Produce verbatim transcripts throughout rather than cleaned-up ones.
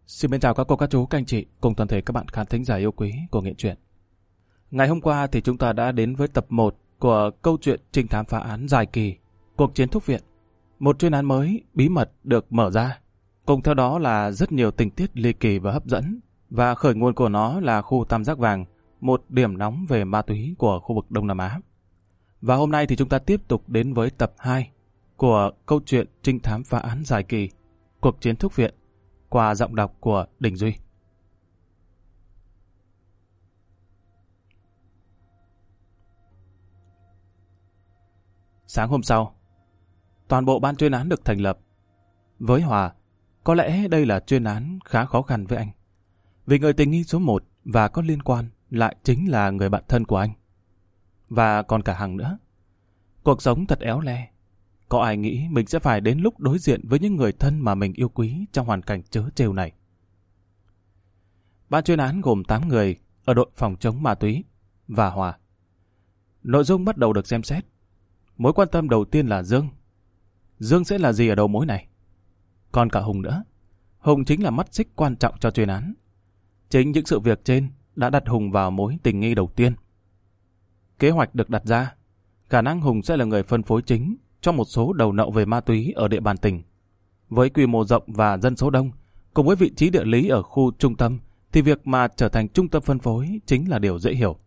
Xin mến chào các cô, các chú, các anh chị cùng toàn thể các bạn khán thính giả yêu quý của Nghệ Truyện. Ngày hôm qua thì chúng ta đã đến với tập một của câu chuyện trinh thám phá án dài kỳ Cuộc chiến Thúc Viện. Một chuyên án mới bí mật được mở ra, cùng theo đó là rất nhiều tình tiết ly kỳ và hấp dẫn, và khởi nguồn của nó là khu Tam Giác Vàng, một điểm nóng về ma túy của khu vực Đông Nam Á. Và hôm nay thì chúng ta tiếp tục đến với tập hai của câu chuyện trinh thám phá án dài kỳ Cuộc chiến Thúc Viện qua giọng đọc của Đình Duy. Sáng hôm sau, toàn bộ ban chuyên án được thành lập. Với Hòa, có lẽ đây là chuyên án khá khó khăn với anh, vì người tình nghi số một và có liên quan lại chính là người bạn thân của anh. Và còn cả Hằng nữa. Cuộc sống thật éo le. Có ai nghĩ mình sẽ phải đến lúc đối diện với những người thân mà mình yêu quý trong hoàn cảnh trớ trêu này. Ban chuyên án gồm tám người ở đội phòng chống ma túy và Hòa. Nội dung bắt đầu được xem xét. Mối quan tâm đầu tiên là Dương. Dương sẽ là gì ở đầu mối này? Còn cả Hùng nữa. Hùng chính là mắt xích quan trọng cho chuyên án. Chính những sự việc trên đã đặt Hùng vào mối tình nghi đầu tiên. Kế hoạch được đặt ra, khả năng Hùng sẽ là người phân phối chính cho một số đầu nậu về ma túy ở địa bàn tỉnh. Với quy mô rộng và dân số đông, cùng với vị trí địa lý ở khu trung tâm, thì việc mà trở thành trung tâm phân phối chính là điều dễ hiểu.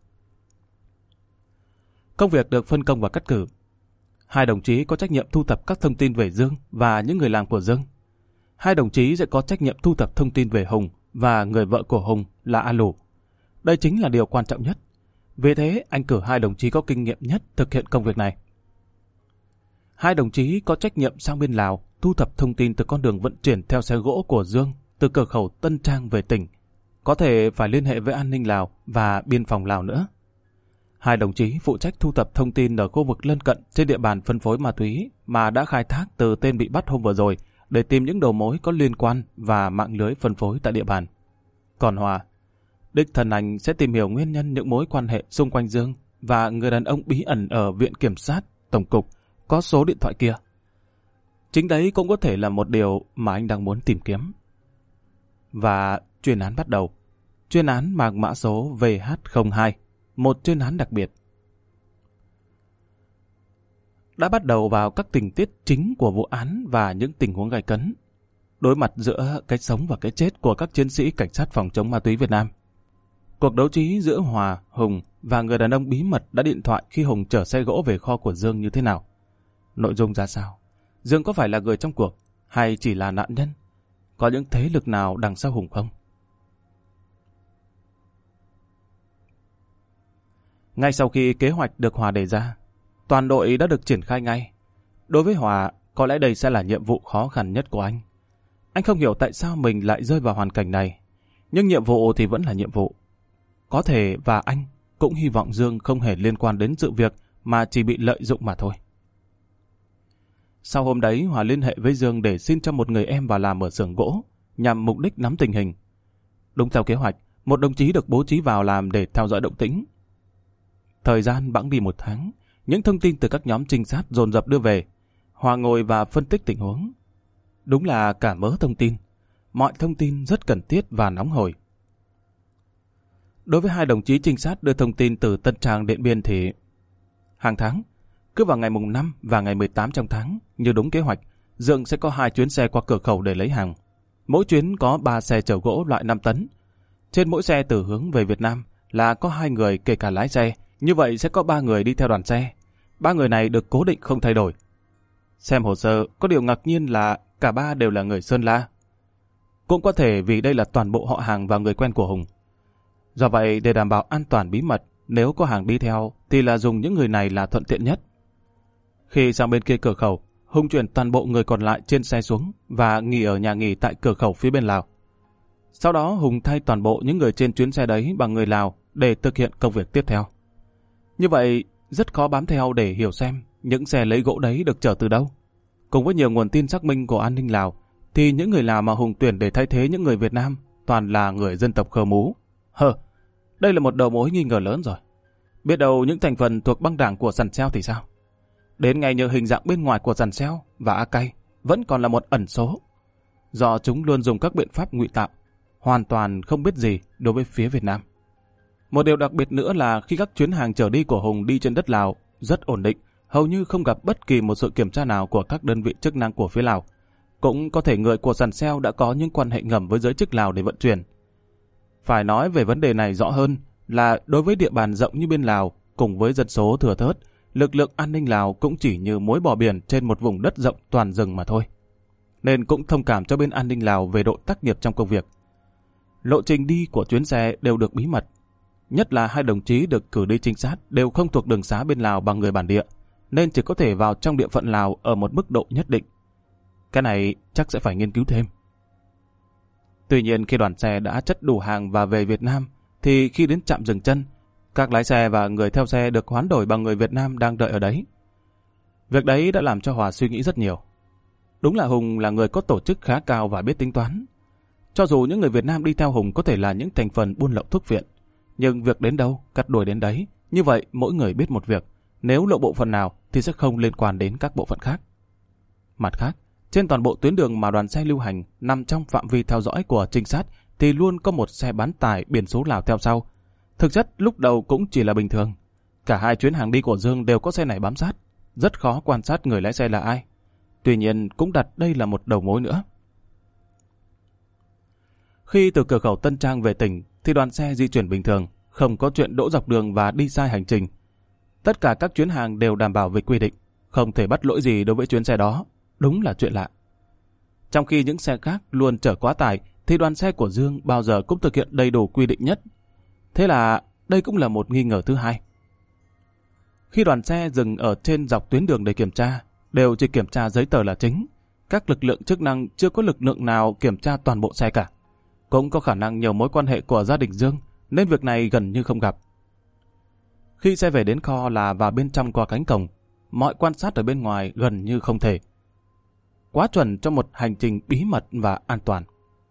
Công việc được phân công và cắt cử. Hai đồng chí có trách nhiệm thu thập các thông tin về Dương và những người làm của Dương. Hai đồng chí sẽ có trách nhiệm thu thập thông tin về Hùng và người vợ của Hùng là A Lù. Đây chính là điều quan trọng nhất. Vì thế, anh cử hai đồng chí có kinh nghiệm nhất thực hiện công việc này. Hai đồng chí có trách nhiệm sang bên Lào thu thập thông tin từ con đường vận chuyển theo xe gỗ của Dương từ cửa khẩu Tân Trang về tỉnh. Có thể phải liên hệ với an ninh Lào và biên phòng Lào nữa. Hai đồng chí phụ trách thu thập thông tin ở khu vực lân cận trên địa bàn phân phối ma túy mà đã khai thác từ tên bị bắt hôm vừa rồi để tìm những đầu mối có liên quan và mạng lưới phân phối tại địa bàn. Còn Hòa, đích thân anh sẽ tìm hiểu nguyên nhân những mối quan hệ xung quanh Dương và người đàn ông bí ẩn ở Viện Kiểm sát, Tổng cục có số điện thoại kia. Chính đấy cũng có thể là một điều mà anh đang muốn tìm kiếm. Và chuyên án bắt đầu. Chuyên án mang mã số V H không hai, một chuyên án đặc biệt. Đã bắt đầu vào các tình tiết chính của vụ án và những tình huống gay cấn. Đối mặt giữa cái sống và cái chết của các chiến sĩ cảnh sát phòng chống ma túy Việt Nam. Cuộc đấu trí giữa Hòa, Hùng và người đàn ông bí mật đã điện thoại khi Hùng chở xe gỗ về kho của Dương như thế nào? Nội dung ra sao? Dương có phải là người trong cuộc hay chỉ là nạn nhân? Có những thế lực nào đằng sau Hùng không? Ngay sau khi kế hoạch được Hòa đề ra, toàn đội đã được triển khai ngay. Đối với Hòa, có lẽ đây sẽ là nhiệm vụ khó khăn nhất của anh. Anh không hiểu tại sao mình lại rơi vào hoàn cảnh này, nhưng nhiệm vụ thì vẫn là nhiệm vụ. Có thể và anh cũng hy vọng Dương không hề liên quan đến sự việc mà chỉ bị lợi dụng mà thôi. Sau hôm đấy, Hòa liên hệ với Dương để xin cho một người em vào làm ở xưởng gỗ, nhằm mục đích nắm tình hình. Đúng theo kế hoạch, một đồng chí được bố trí vào làm để theo dõi động tĩnh. Thời gian bẵng đi một tháng, những thông tin từ các nhóm trinh sát dồn dập đưa về. Hòa ngồi và phân tích tình huống. Đúng là cả mớ thông tin. Mọi thông tin rất cần thiết và nóng hổi. Đối với hai đồng chí trinh sát đưa thông tin từ Tân Tràng Điện Biên thì hàng tháng, cứ vào ngày mùng năm và ngày mười tám trong tháng, như đúng kế hoạch, Dương sẽ có hai chuyến xe qua cửa khẩu để lấy hàng. Mỗi chuyến có ba xe chở gỗ loại năm tấn. Trên mỗi xe từ hướng về Việt Nam là có hai người kể cả lái xe, như vậy sẽ có ba người đi theo đoàn xe. Ba người này được cố định không thay đổi. Xem hồ sơ, có điều ngạc nhiên là cả ba đều là người Sơn La. Cũng có thể vì đây là toàn bộ họ hàng và người quen của Hùng. Do vậy, để đảm bảo an toàn bí mật, nếu có hàng đi theo thì là dùng những người này là thuận tiện nhất. Khi sang bên kia cửa khẩu, Hùng chuyển toàn bộ người còn lại trên xe xuống và nghỉ ở nhà nghỉ tại cửa khẩu phía bên Lào. Sau đó Hùng thay toàn bộ những người trên chuyến xe đấy bằng người Lào để thực hiện công việc tiếp theo. Như vậy, rất khó bám theo để hiểu xem những xe lấy gỗ đấy được chở từ đâu. Cùng với nhiều nguồn tin xác minh của an ninh Lào, thì những người Lào mà Hùng tuyển để thay thế những người Việt Nam toàn là người dân tộc Khơ Mú. Hờ, đây là một đầu mối nghi ngờ lớn rồi. Biết đâu những thành phần thuộc băng đảng của Sàn Xeo thì sao? Đến ngày nhờ hình dạng bên ngoài của Sàn Xeo và A Cay vẫn còn là một ẩn số. Do chúng luôn dùng các biện pháp ngụy tạo, hoàn toàn không biết gì đối với phía Việt Nam. Một điều đặc biệt nữa là khi các chuyến hàng chở đi của Hùng đi trên đất Lào rất ổn định, hầu như không gặp bất kỳ một sự kiểm tra nào của các đơn vị chức năng của phía Lào. Cũng có thể người của Sàn Seo đã có những quan hệ ngầm với giới chức Lào để vận chuyển. Phải nói về vấn đề này rõ hơn là đối với địa bàn rộng như bên Lào, cùng với dân số thừa thớt, lực lượng an ninh Lào cũng chỉ như muối bỏ biển trên một vùng đất rộng toàn rừng mà thôi. Nên cũng thông cảm cho bên an ninh Lào về độ tác nghiệp trong công việc. Lộ trình đi của chuyến xe đều được bí mật. Nhất là hai đồng chí được cử đi trinh sát đều không thuộc đường xá bên Lào bằng người bản địa, nên chỉ có thể vào trong địa phận Lào ở một mức độ nhất định. Cái này chắc sẽ phải nghiên cứu thêm. Tuy nhiên khi đoàn xe đã chất đủ hàng và về Việt Nam, thì khi đến trạm dừng chân, các lái xe và người theo xe được hoán đổi bằng người Việt Nam đang đợi ở đấy. Việc đấy đã làm cho Hòa suy nghĩ rất nhiều. Đúng là Hùng là người có tổ chức khá cao và biết tính toán. Cho dù những người Việt Nam đi theo Hùng có thể là những thành phần buôn lậu thuốc viện, nhưng việc đến đâu, cắt đuổi đến đấy. Như vậy mỗi người biết một việc, nếu lộ bộ phận nào thì sẽ không liên quan đến các bộ phận khác. Mặt khác, trên toàn bộ tuyến đường mà đoàn xe lưu hành nằm trong phạm vi theo dõi của trinh sát thì luôn có một xe bán tải biển số Lào theo sau. Thực chất lúc đầu cũng chỉ là bình thường. Cả hai chuyến hàng đi của Dương đều có xe này bám sát. Rất khó quan sát người lái xe là ai. Tuy nhiên cũng đặt đây là một đầu mối nữa. Khi từ cửa khẩu Tân Trang về tỉnh thì đoàn xe di chuyển bình thường, không có chuyện đỗ dọc đường và đi sai hành trình. Tất cả các chuyến hàng đều đảm bảo về quy định, không thể bắt lỗi gì đối với chuyến xe đó. Đúng là chuyện lạ. Trong khi những xe khác luôn chở quá tải, thì đoàn xe của Dương bao giờ cũng thực hiện đầy đủ quy định nhất. Thế là đây cũng là một nghi ngờ thứ hai. Khi đoàn xe dừng ở trên dọc tuyến đường để kiểm tra, đều chỉ kiểm tra giấy tờ là chính. Các lực lượng chức năng chưa có lực lượng nào kiểm tra toàn bộ xe cả. Cũng có khả năng nhiều mối quan hệ của gia đình Dương, nên việc này gần như không gặp. Khi xe về đến kho là vào bên trong qua cánh cổng, mọi quan sát ở bên ngoài gần như không thể. Quá chuẩn cho một hành trình bí mật và an toàn.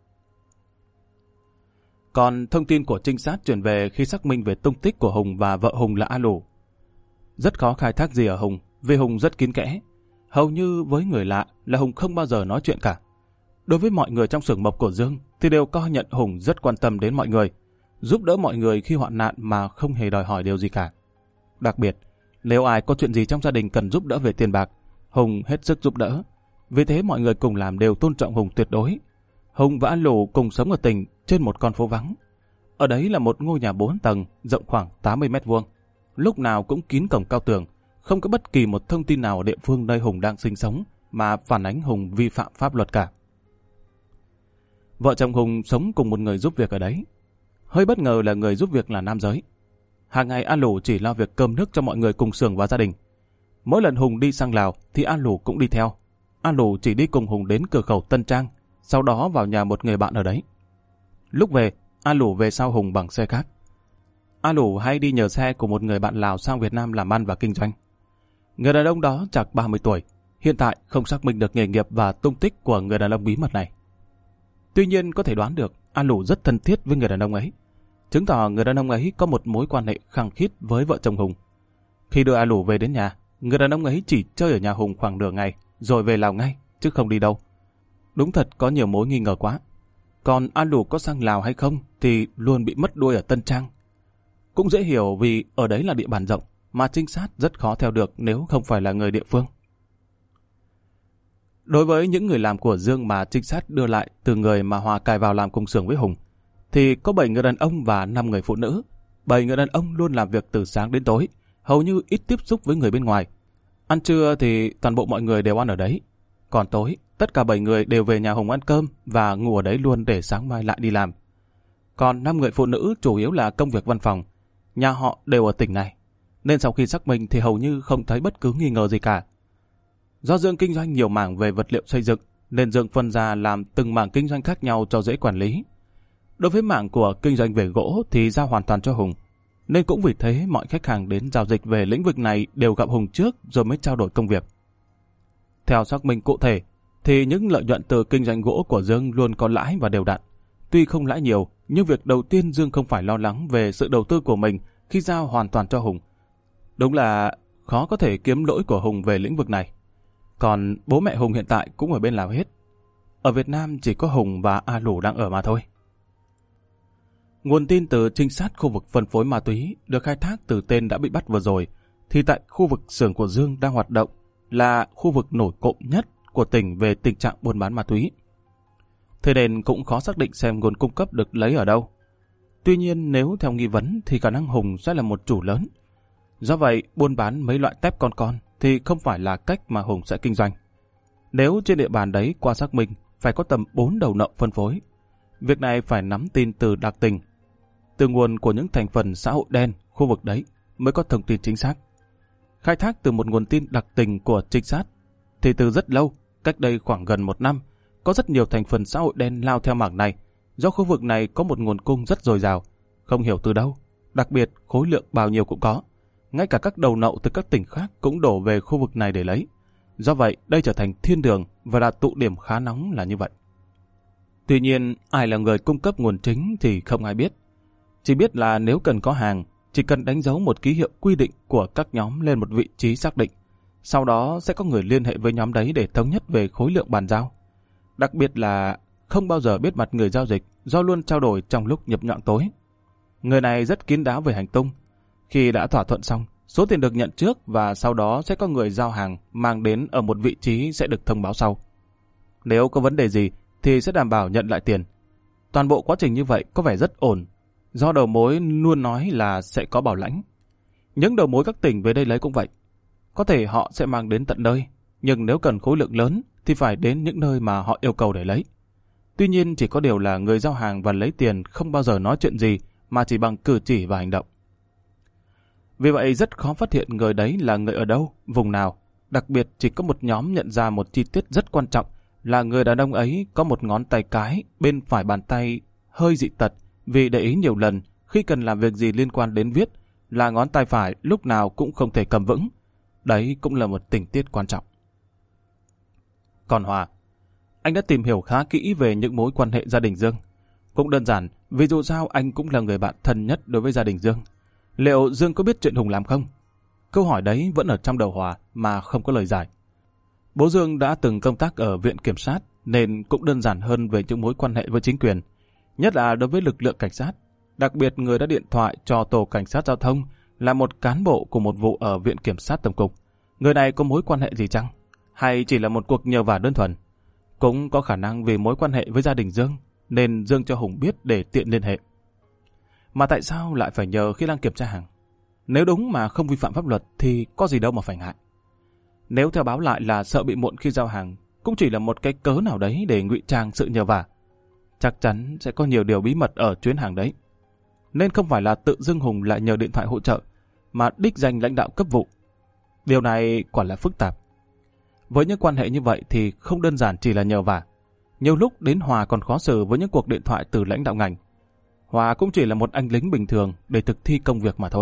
Còn thông tin của trinh sát chuyển về khi xác minh về tung tích của Hùng và vợ Hùng là A Lù. Rất khó khai thác gì ở Hùng, vì Hùng rất kín kẽ. Hầu như với người lạ là Hùng không bao giờ nói chuyện cả. Đối với mọi người trong xưởng mộc của Dương thì đều coi nhận Hùng rất quan tâm đến mọi người, giúp đỡ mọi người khi hoạn nạn mà không hề đòi hỏi điều gì cả. Đặc biệt, nếu ai có chuyện gì trong gia đình cần giúp đỡ về tiền bạc, Hùng hết sức giúp đỡ. Vì thế mọi người cùng làm đều tôn trọng Hùng tuyệt đối. Hùng và A Lù cùng sống ở tỉnh trên một con phố vắng. Ở đấy là một ngôi nhà bốn tầng, rộng khoảng tám mươi mét vuông. Lúc nào cũng kín cổng cao tường, không có bất kỳ một thông tin nào ở địa phương nơi Hùng đang sinh sống mà phản ánh Hùng vi phạm pháp luật cả. Vợ chồng Hùng sống cùng một người giúp việc ở đấy. Hơi bất ngờ là người giúp việc là nam giới. Hàng ngày A Lù chỉ lo việc cơm nước cho mọi người cùng xưởng và gia đình. Mỗi lần Hùng đi sang Lào thì A Lù cũng đi theo. A Lù chỉ đi cùng Hùng đến cửa khẩu Tân Trang, sau đó vào nhà một người bạn ở đấy. Lúc về, A Lù về sau Hùng bằng xe khác. A Lù hay đi nhờ xe của một người bạn Lào sang Việt Nam làm ăn và kinh doanh. Người đàn ông đó chạc ba mươi tuổi, hiện tại không xác minh được nghề nghiệp và tung tích của người đàn ông bí mật này. Tuy nhiên có thể đoán được A Lù rất thân thiết với người đàn ông ấy, chứng tỏ người đàn ông ấy có một mối quan hệ khăng khít với vợ chồng Hùng. Khi đưa A Lù về đến nhà, người đàn ông ấy chỉ chơi ở nhà Hùng khoảng nửa ngày, rồi về Lào ngay, chứ không đi đâu. Đúng thật có nhiều mối nghi ngờ quá. Còn A Lù có sang Lào hay không thì luôn bị mất đuôi ở Tân Trang. Cũng dễ hiểu vì ở đấy là địa bàn rộng, mà trinh sát rất khó theo được nếu không phải là người địa phương. Đối với những người làm của Dương mà trinh sát đưa lại từ người mà Hòa cài vào làm cùng xưởng với Hùng, thì có bảy người đàn ông và năm người phụ nữ. bảy người đàn ông luôn làm việc từ sáng đến tối, hầu như ít tiếp xúc với người bên ngoài. Ăn trưa thì toàn bộ mọi người đều ăn ở đấy. Còn tối, tất cả bảy người đều về nhà Hùng ăn cơm và ngủ ở đấy luôn để sáng mai lại đi làm. Còn năm người phụ nữ chủ yếu là công việc văn phòng. Nhà họ đều ở tỉnh này, nên sau khi xác minh thì hầu như không thấy bất cứ nghi ngờ gì cả. Do Dương kinh doanh nhiều mảng về vật liệu xây dựng, nên Dương phân ra làm từng mảng kinh doanh khác nhau cho dễ quản lý. Đối với mảng của kinh doanh về gỗ thì giao hoàn toàn cho Hùng, nên cũng vì thế mọi khách hàng đến giao dịch về lĩnh vực này đều gặp Hùng trước rồi mới trao đổi công việc. Theo xác minh cụ thể, thì những lợi nhuận từ kinh doanh gỗ của Dương luôn có lãi và đều đặn. Tuy không lãi nhiều, nhưng việc đầu tiên Dương không phải lo lắng về sự đầu tư của mình khi giao hoàn toàn cho Hùng. Đúng là khó có thể kiếm lỗi của Hùng về lĩnh vực này. Còn bố mẹ Hùng hiện tại cũng ở bên Lào hết. Ở Việt Nam chỉ có Hùng và A Lù đang ở mà thôi. Nguồn tin từ trinh sát khu vực phân phối ma túy được khai thác từ tên đã bị bắt vừa rồi, thì tại khu vực xưởng của Dương đang hoạt động là khu vực nổi cộm nhất của tỉnh về tình trạng buôn bán ma túy. Thế nên cũng khó xác định xem nguồn cung cấp được lấy ở đâu. Tuy nhiên nếu theo nghi vấn thì khả năng Hùng sẽ là một chủ lớn. Do vậy, buôn bán mấy loại tép con con thì không phải là cách mà Hùng sẽ kinh doanh. Nếu trên địa bàn đấy qua xác minh phải có tầm bốn đầu nậu phân phối. Việc này phải nắm tin từ đặc tình, từ nguồn của những thành phần xã hội đen khu vực đấy mới có thông tin chính xác. Khai thác từ một nguồn tin đặc tình của trinh sát thì từ rất lâu, cách đây khoảng gần một năm, có rất nhiều thành phần xã hội đen lao theo mảng này, do khu vực này có một nguồn cung rất dồi dào, không hiểu từ đâu, đặc biệt khối lượng bao nhiêu cũng có. Ngay cả các đầu nậu từ các tỉnh khác cũng đổ về khu vực này để lấy. Do vậy, đây trở thành thiên đường và là tụ điểm khá nóng là như vậy. Tuy nhiên, ai là người cung cấp nguồn chính thì không ai biết. Chỉ biết là nếu cần có hàng, chỉ cần đánh dấu một ký hiệu quy định của các nhóm lên một vị trí xác định. Sau đó sẽ có người liên hệ với nhóm đấy để thống nhất về khối lượng bàn giao. Đặc biệt là không bao giờ biết mặt người giao dịch do luôn trao đổi trong lúc nhập nhọn tối. Người này rất kín đáo về hành tung. Khi đã thỏa thuận xong, số tiền được nhận trước và sau đó sẽ có người giao hàng mang đến ở một vị trí sẽ được thông báo sau. Nếu có vấn đề gì thì sẽ đảm bảo nhận lại tiền. Toàn bộ quá trình như vậy có vẻ rất ổn, do đầu mối luôn nói là sẽ có bảo lãnh. Những đầu mối các tỉnh về đây lấy cũng vậy. Có thể họ sẽ mang đến tận nơi, nhưng nếu cần khối lượng lớn thì phải đến những nơi mà họ yêu cầu để lấy. Tuy nhiên chỉ có điều là người giao hàng và lấy tiền không bao giờ nói chuyện gì mà chỉ bằng cử chỉ và hành động. Vì vậy rất khó phát hiện người đấy là người ở đâu, vùng nào. Đặc biệt chỉ có một nhóm nhận ra một chi tiết rất quan trọng là người đàn ông ấy có một ngón tay cái bên phải bàn tay hơi dị tật, vì để ý nhiều lần khi cần làm việc gì liên quan đến viết là ngón tay phải lúc nào cũng không thể cầm vững. Đấy cũng là một tình tiết quan trọng. Còn Hòa, anh đã tìm hiểu khá kỹ về những mối quan hệ gia đình Dương. Cũng đơn giản, vì dù sao anh cũng là người bạn thân nhất đối với gia đình Dương. Liệu Dương có biết chuyện Hùng làm không? Câu hỏi đấy vẫn ở trong đầu Hòa mà không có lời giải. Bố Dương đã từng công tác ở viện kiểm sát nên cũng đơn giản hơn về những mối quan hệ với chính quyền, nhất là đối với lực lượng cảnh sát. Đặc biệt người đã điện thoại cho tổ cảnh sát giao thông là một cán bộ của một vụ ở viện kiểm sát tổng cục. Người này có mối quan hệ gì chăng? Hay chỉ là một cuộc nhờ vả đơn thuần? Cũng có khả năng vì mối quan hệ với gia đình Dương nên Dương cho Hùng biết để tiện liên hệ. Mà tại sao lại phải nhờ khi đang kiểm tra hàng? Nếu đúng mà không vi phạm pháp luật thì có gì đâu mà phải ngại. Nếu theo báo lại là sợ bị muộn khi giao hàng, cũng chỉ là một cái cớ nào đấy để ngụy trang sự nhờ vả. Chắc chắn sẽ có nhiều điều bí mật ở chuyến hàng đấy. Nên không phải là tự dưng Hùng lại nhờ điện thoại hỗ trợ, mà đích danh lãnh đạo cấp vụ. Điều này quả là phức tạp. Với những quan hệ như vậy thì không đơn giản chỉ là nhờ vả. Nhiều lúc đến Hòa còn khó xử với những cuộc điện thoại từ lãnh đạo ngành. Hòa cũng chỉ là một anh lính bình thường để thực thi công việc mà thôi.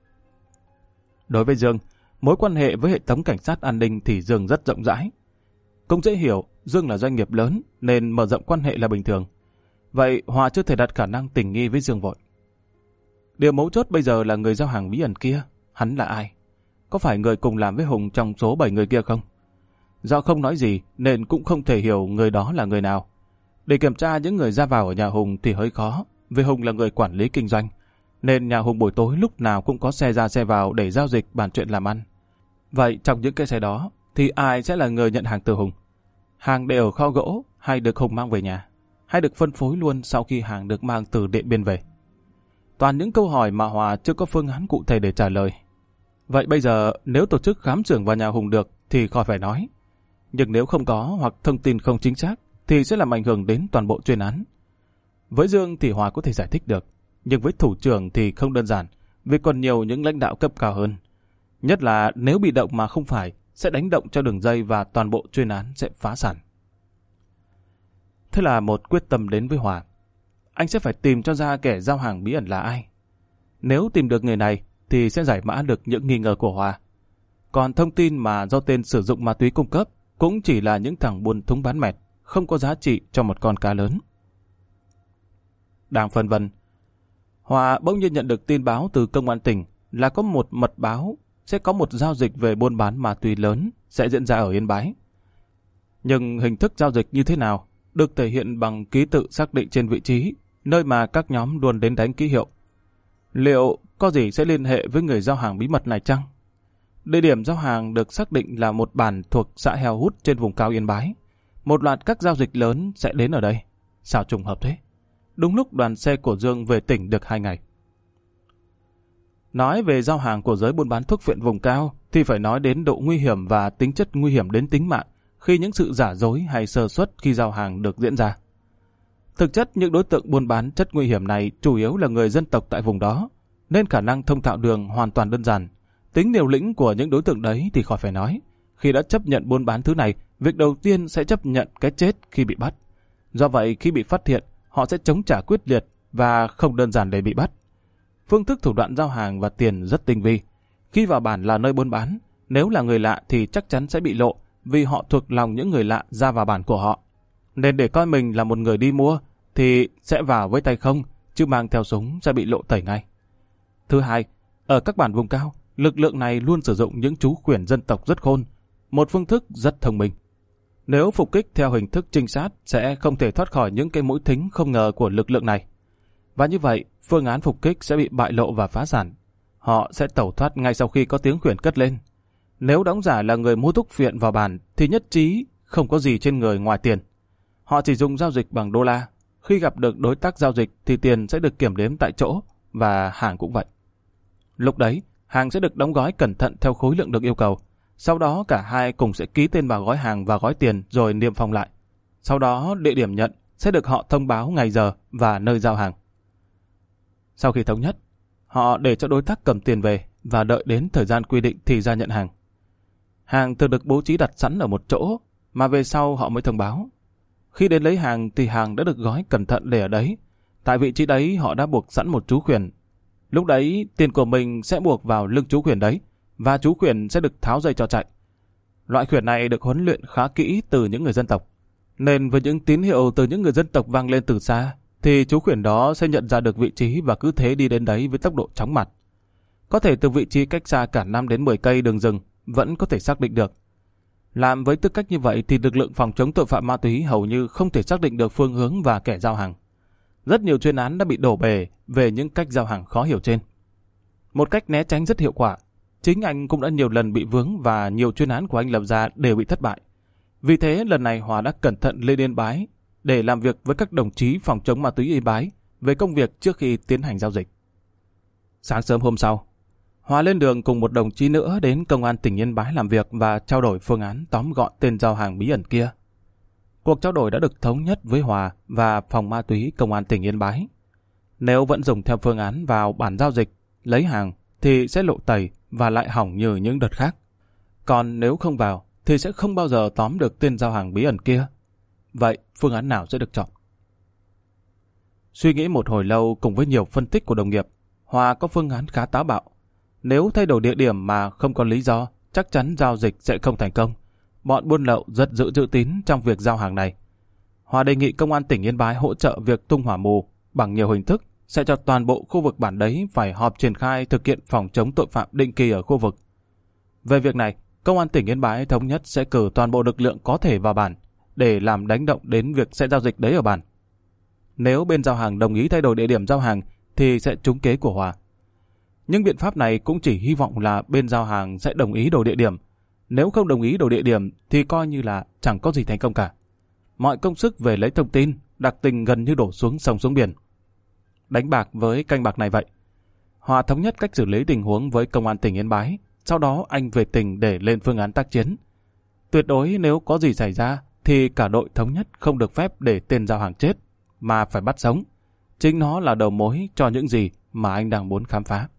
Đối với Dương, mối quan hệ với hệ thống cảnh sát an ninh thì Dương rất rộng rãi. Cũng dễ hiểu, Dương là doanh nghiệp lớn nên mở rộng quan hệ là bình thường. Vậy Hòa chưa thể đặt khả năng tình nghi với Dương vội. Điều mấu chốt bây giờ là người giao hàng bí ẩn kia, hắn là ai? Có phải người cùng làm với Hùng trong số bảy người kia không? Do không nói gì nên cũng không thể hiểu người đó là người nào. Để kiểm tra những người ra vào ở nhà Hùng thì hơi khó, vì Hùng là người quản lý kinh doanh, nên nhà Hùng buổi tối lúc nào cũng có xe ra xe vào để giao dịch bàn chuyện làm ăn. Vậy trong những cái xe đó thì ai sẽ là người nhận hàng từ Hùng? Hàng để ở kho gỗ hay được Hùng mang về nhà? Hay được phân phối luôn sau khi hàng được mang từ Điện Biên về? Toàn những câu hỏi mà Hòa chưa có phương án cụ thể để trả lời. Vậy bây giờ nếu tổ chức khám xưởng vào nhà Hùng được thì khỏi phải nói. Nhưng nếu không có hoặc thông tin không chính xác thì sẽ làm ảnh hưởng đến toàn bộ chuyên án. Với Dương thì Hòa có thể giải thích được, nhưng với thủ trưởng thì không đơn giản, vì còn nhiều những lãnh đạo cấp cao hơn. Nhất là nếu bị động mà không phải, sẽ đánh động cho đường dây và toàn bộ chuyên án sẽ phá sản. Thế là một quyết tâm đến với Hòa. Anh sẽ phải tìm cho ra kẻ giao hàng bí ẩn là ai. Nếu tìm được người này thì sẽ giải mã được những nghi ngờ của Hòa. Còn thông tin mà do tên sử dụng ma túy cung cấp cũng chỉ là những thằng buôn thúng bán mẹt, không có giá trị cho một con cá lớn. Đang phân vân, Hòa bỗng nhiên nhận được tin báo từ công an tỉnh là có một mật báo sẽ có một giao dịch về buôn bán ma túy lớn sẽ diễn ra ở Yên Bái. Nhưng hình thức giao dịch như thế nào được thể hiện bằng ký tự xác định trên vị trí nơi mà các nhóm luôn đến đánh ký hiệu. Liệu có gì sẽ liên hệ với người giao hàng bí mật này chăng? Địa điểm giao hàng được xác định là một bản thuộc xã Heo Hút trên vùng cao Yên Bái. Một loạt các giao dịch lớn sẽ đến ở đây. Sao trùng hợp thế? Đúng lúc đoàn xe của Dương về tỉnh được hai ngày. Nói về giao hàng của giới buôn bán thuốc phiện vùng cao thì phải nói đến độ nguy hiểm và tính chất nguy hiểm đến tính mạng khi những sự giả dối hay sơ suất khi giao hàng được diễn ra. Thực chất những đối tượng buôn bán chất nguy hiểm này chủ yếu là người dân tộc tại vùng đó, nên khả năng thông thạo đường hoàn toàn đơn giản. Tính liều lĩnh của những đối tượng đấy thì khỏi phải nói. Khi đã chấp nhận buôn bán thứ này, việc đầu tiên sẽ chấp nhận cái chết khi bị bắt. Do vậy khi bị phát hiện, họ sẽ chống trả quyết liệt và không đơn giản để bị bắt. Phương thức thủ đoạn giao hàng và tiền rất tinh vi. Khi vào bản là nơi buôn bán, nếu là người lạ thì chắc chắn sẽ bị lộ vì họ thuộc lòng những người lạ ra vào bản của họ. Nên để coi mình là một người đi mua thì sẽ vào với tay không, chứ mang theo súng sẽ bị lộ tẩy ngay. Thứ hai, ở các bản vùng cao, lực lượng này luôn sử dụng những chú khuyển dân tộc rất khôn, một phương thức rất thông minh. Nếu phục kích theo hình thức trinh sát sẽ không thể thoát khỏi những cái mũi thính không ngờ của lực lượng này. Và như vậy, phương án phục kích sẽ bị bại lộ và phá sản. Họ sẽ tẩu thoát ngay sau khi có tiếng khuyển cất lên. Nếu đóng giả là người mua thuốc phiện vào bản thì nhất trí không có gì trên người ngoài tiền. Họ chỉ dùng giao dịch bằng đô la. Khi gặp được đối tác giao dịch thì tiền sẽ được kiểm đếm tại chỗ và hàng cũng vậy. Lúc đấy, hàng sẽ được đóng gói cẩn thận theo khối lượng được yêu cầu. Sau đó cả hai cùng sẽ ký tên vào gói hàng và gói tiền rồi niêm phong lại. Sau đó địa điểm nhận sẽ được họ thông báo ngày giờ và nơi giao hàng. Sau khi thống nhất, họ để cho đối tác cầm tiền về và đợi đến thời gian quy định thì ra nhận hàng. Hàng thường được bố trí đặt sẵn ở một chỗ mà về sau họ mới thông báo. Khi đến lấy hàng thì hàng đã được gói cẩn thận để ở đấy. Tại vị trí đấy họ đã buộc sẵn một chú khuyển. Lúc đấy tiền của mình sẽ buộc vào lưng chú khuyển đấy và chú khuyển sẽ được tháo dây cho chạy. Loại khuyển này được huấn luyện khá kỹ từ những người dân tộc. Nên với những tín hiệu từ những người dân tộc vang lên từ xa thì chú khuyển đó sẽ nhận ra được vị trí và cứ thế đi đến đấy với tốc độ chóng mặt. Có thể từ vị trí cách xa cả năm đến mười cây đường rừng vẫn có thể xác định được. Làm với tư cách như vậy thì lực lượng phòng chống tội phạm ma túy hầu như không thể xác định được phương hướng và kẻ giao hàng. Rất nhiều chuyên án đã bị đổ bể về những cách giao hàng khó hiểu trên. Một cách né tránh rất hiệu quả. Chính anh cũng đã nhiều lần bị vướng và nhiều chuyên án của anh lập ra đều bị thất bại. Vì thế lần này Hòa đã cẩn thận lên Yên Bái để làm việc với các đồng chí phòng chống ma túy Yên Bái về công việc trước khi tiến hành giao dịch. Sáng sớm hôm sau, Hòa lên đường cùng một đồng chí nữa đến công an tỉnh Yên Bái làm việc và trao đổi phương án tóm gọn tên giao hàng bí ẩn kia. Cuộc trao đổi đã được thống nhất với Hòa và phòng ma túy công an tỉnh Yên Bái. Nếu vẫn dùng theo phương án vào bản giao dịch, lấy hàng thì sẽ lộ tẩy và lại hỏng như những đợt khác. Còn nếu không vào thì sẽ không bao giờ tóm được tên giao hàng bí ẩn kia. Vậy phương án nào sẽ được chọn? Suy nghĩ một hồi lâu cùng với nhiều phân tích của đồng nghiệp, Hòa có phương án khá táo bạo. Nếu thay đổi địa điểm mà không có lý do, chắc chắn giao dịch sẽ không thành công. Bọn buôn lậu rất giữ chữ tín trong việc giao hàng này. Hòa đề nghị công an tỉnh Yên Bái hỗ trợ việc tung hỏa mù bằng nhiều hình thức, sẽ cho toàn bộ khu vực bản đấy phải họp triển khai thực hiện phòng chống tội phạm định kỳ ở khu vực. Về việc này, công an tỉnh Yên Bái thống nhất sẽ cử toàn bộ lực lượng có thể vào bản để làm đánh động đến việc sẽ giao dịch đấy ở bản. Nếu bên giao hàng đồng ý thay đổi địa điểm giao hàng thì sẽ trúng kế của Hòa. Nhưng biện pháp này cũng chỉ hy vọng là bên giao hàng sẽ đồng ý đổi địa điểm. Nếu không đồng ý đổi địa điểm thì coi như là chẳng có gì thành công cả. Mọi công sức về lấy thông tin, đặc tình gần như đổ xuống sông xuống biển. Đánh bạc với canh bạc này vậy. Hòa thống nhất cách xử lý tình huống với công an tỉnh Yên Bái. Sau đó anh về tỉnh để lên phương án tác chiến. Tuyệt đối nếu có gì xảy ra thì cả đội thống nhất không được phép để tên giao hàng chết, mà phải bắt sống. Chính nó là đầu mối cho những gì mà anh đang muốn khám phá.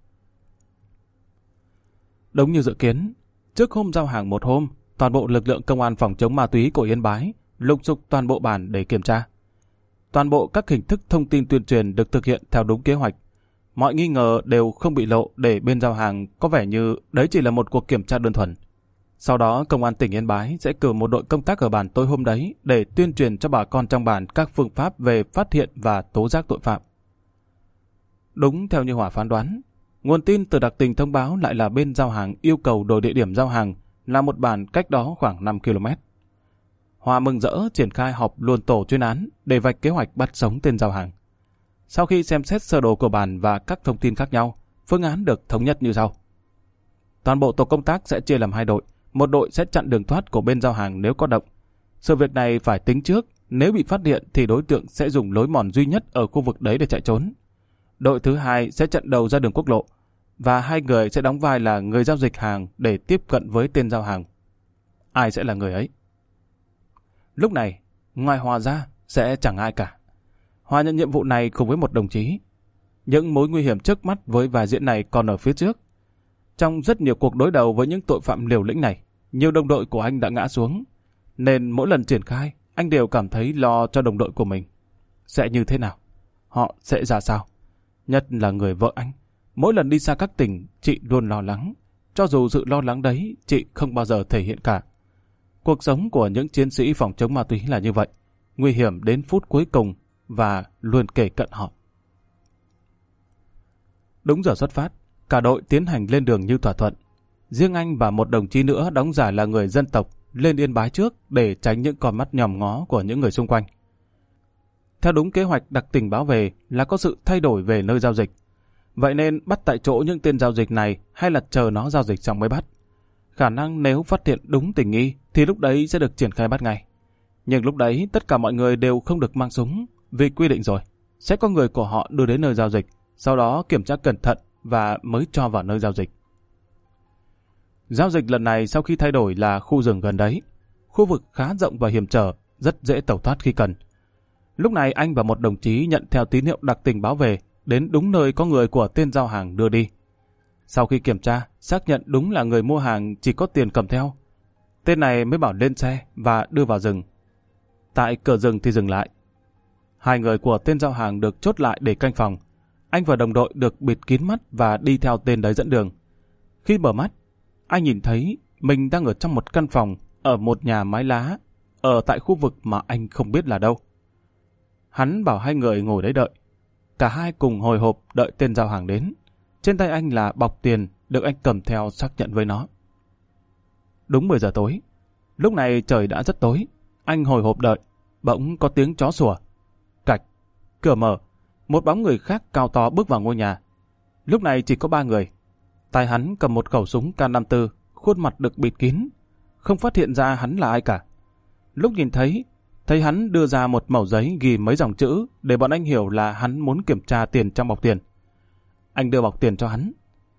Đúng như dự kiến, trước hôm giao hàng một hôm, toàn bộ lực lượng công an phòng chống ma túy của Yên Bái lục sục toàn bộ bản để kiểm tra. Toàn bộ các hình thức thông tin tuyên truyền được thực hiện theo đúng kế hoạch. Mọi nghi ngờ đều không bị lộ để bên giao hàng có vẻ như đấy chỉ là một cuộc kiểm tra đơn thuần. Sau đó, công an tỉnh Yên Bái sẽ cử một đội công tác ở bản tối hôm đấy để tuyên truyền cho bà con trong bản các phương pháp về phát hiện và tố giác tội phạm. Đúng theo như Hòa phán đoán, nguồn tin từ đặc tình thông báo lại là bên giao hàng yêu cầu đổi địa điểm giao hàng là một bản cách đó khoảng năm ki lô mét. Hòa mừng rỡ triển khai họp luôn tổ chuyên án để vạch kế hoạch bắt sống tên giao hàng. Sau khi xem xét sơ đồ của bàn và các thông tin khác nhau, phương án được thống nhất như sau. Toàn bộ tổ công tác sẽ chia làm hai đội. Một đội sẽ chặn đường thoát của bên giao hàng nếu có động. Sự việc này phải tính trước, nếu bị phát hiện thì đối tượng sẽ dùng lối mòn duy nhất ở khu vực đấy để chạy trốn. Đội thứ hai sẽ chặn đầu ra đường quốc lộ, và hai người sẽ đóng vai là người giao dịch hàng để tiếp cận với tên giao hàng. Ai sẽ là người ấy? Lúc này, ngoài Hòa ra sẽ chẳng ai cả. Hòa nhận nhiệm vụ này cùng với một đồng chí. Những mối nguy hiểm trước mắt với vai diễn này còn ở phía trước. Trong rất nhiều cuộc đối đầu với những tội phạm liều lĩnh này, nhiều đồng đội của anh đã ngã xuống, nên mỗi lần triển khai, anh đều cảm thấy lo cho đồng đội của mình. Sẽ như thế nào? Họ sẽ ra sao? Nhất là người vợ anh. Mỗi lần đi xa các tỉnh, chị luôn lo lắng. Cho dù sự lo lắng đấy, chị không bao giờ thể hiện cả. Cuộc sống của những chiến sĩ phòng chống ma túy là như vậy. Nguy hiểm đến phút cuối cùng và luôn kề cận họ. Đúng giờ xuất phát, cả đội tiến hành lên đường như thỏa thuận. Riêng anh và một đồng chí nữa đóng giả là người dân tộc lên Yên Bái trước để tránh những con mắt nhòm ngó của những người xung quanh. Theo đúng kế hoạch đặc tình báo về là có sự thay đổi về nơi giao dịch. Vậy nên bắt tại chỗ những tên giao dịch này hay là chờ nó giao dịch xong mới bắt. Khả năng nếu phát hiện đúng tình nghi thì lúc đấy sẽ được triển khai bắt ngay. Nhưng lúc đấy tất cả mọi người đều không được mang súng, vì quy định rồi. Sẽ có người của họ đưa đến nơi giao dịch, sau đó kiểm tra cẩn thận và mới cho vào nơi giao dịch. Giao dịch lần này sau khi thay đổi là khu rừng gần đấy. Khu vực khá rộng và hiểm trở, rất dễ tẩu thoát khi cần. Lúc này anh và một đồng chí nhận theo tín hiệu đặc tình báo về, đến đúng nơi có người của tên giao hàng đưa đi. Sau khi kiểm tra, xác nhận đúng là người mua hàng chỉ có tiền cầm theo. Tên này mới bảo lên xe và đưa vào rừng. Tại cửa rừng thì dừng lại. Hai người của tên giao hàng được chốt lại để canh phòng. Anh và đồng đội được bịt kín mắt và đi theo tên đấy dẫn đường. Khi mở mắt, anh nhìn thấy mình đang ở trong một căn phòng ở một nhà mái lá, ở tại khu vực mà anh không biết là đâu. Hắn bảo hai người ngồi đấy đợi. Cả hai cùng hồi hộp đợi tên giao hàng đến. Trên tay anh là bọc tiền được anh cầm theo xác nhận với nó. Đúng mười giờ tối. Lúc này trời đã rất tối. Anh hồi hộp đợi. Bỗng có tiếng chó sủa. Cạch. Cửa mở. Một bóng người khác cao to bước vào ngôi nhà. Lúc này chỉ có ba người. Tay hắn cầm một khẩu súng K năm mươi tư, khuôn mặt được bịt kín. Không phát hiện ra hắn là ai cả. Lúc nhìn thấy, thấy hắn đưa ra một mẩu giấy ghi mấy dòng chữ để bọn anh hiểu là hắn muốn kiểm tra tiền trong bọc tiền. Anh đưa bọc tiền cho hắn.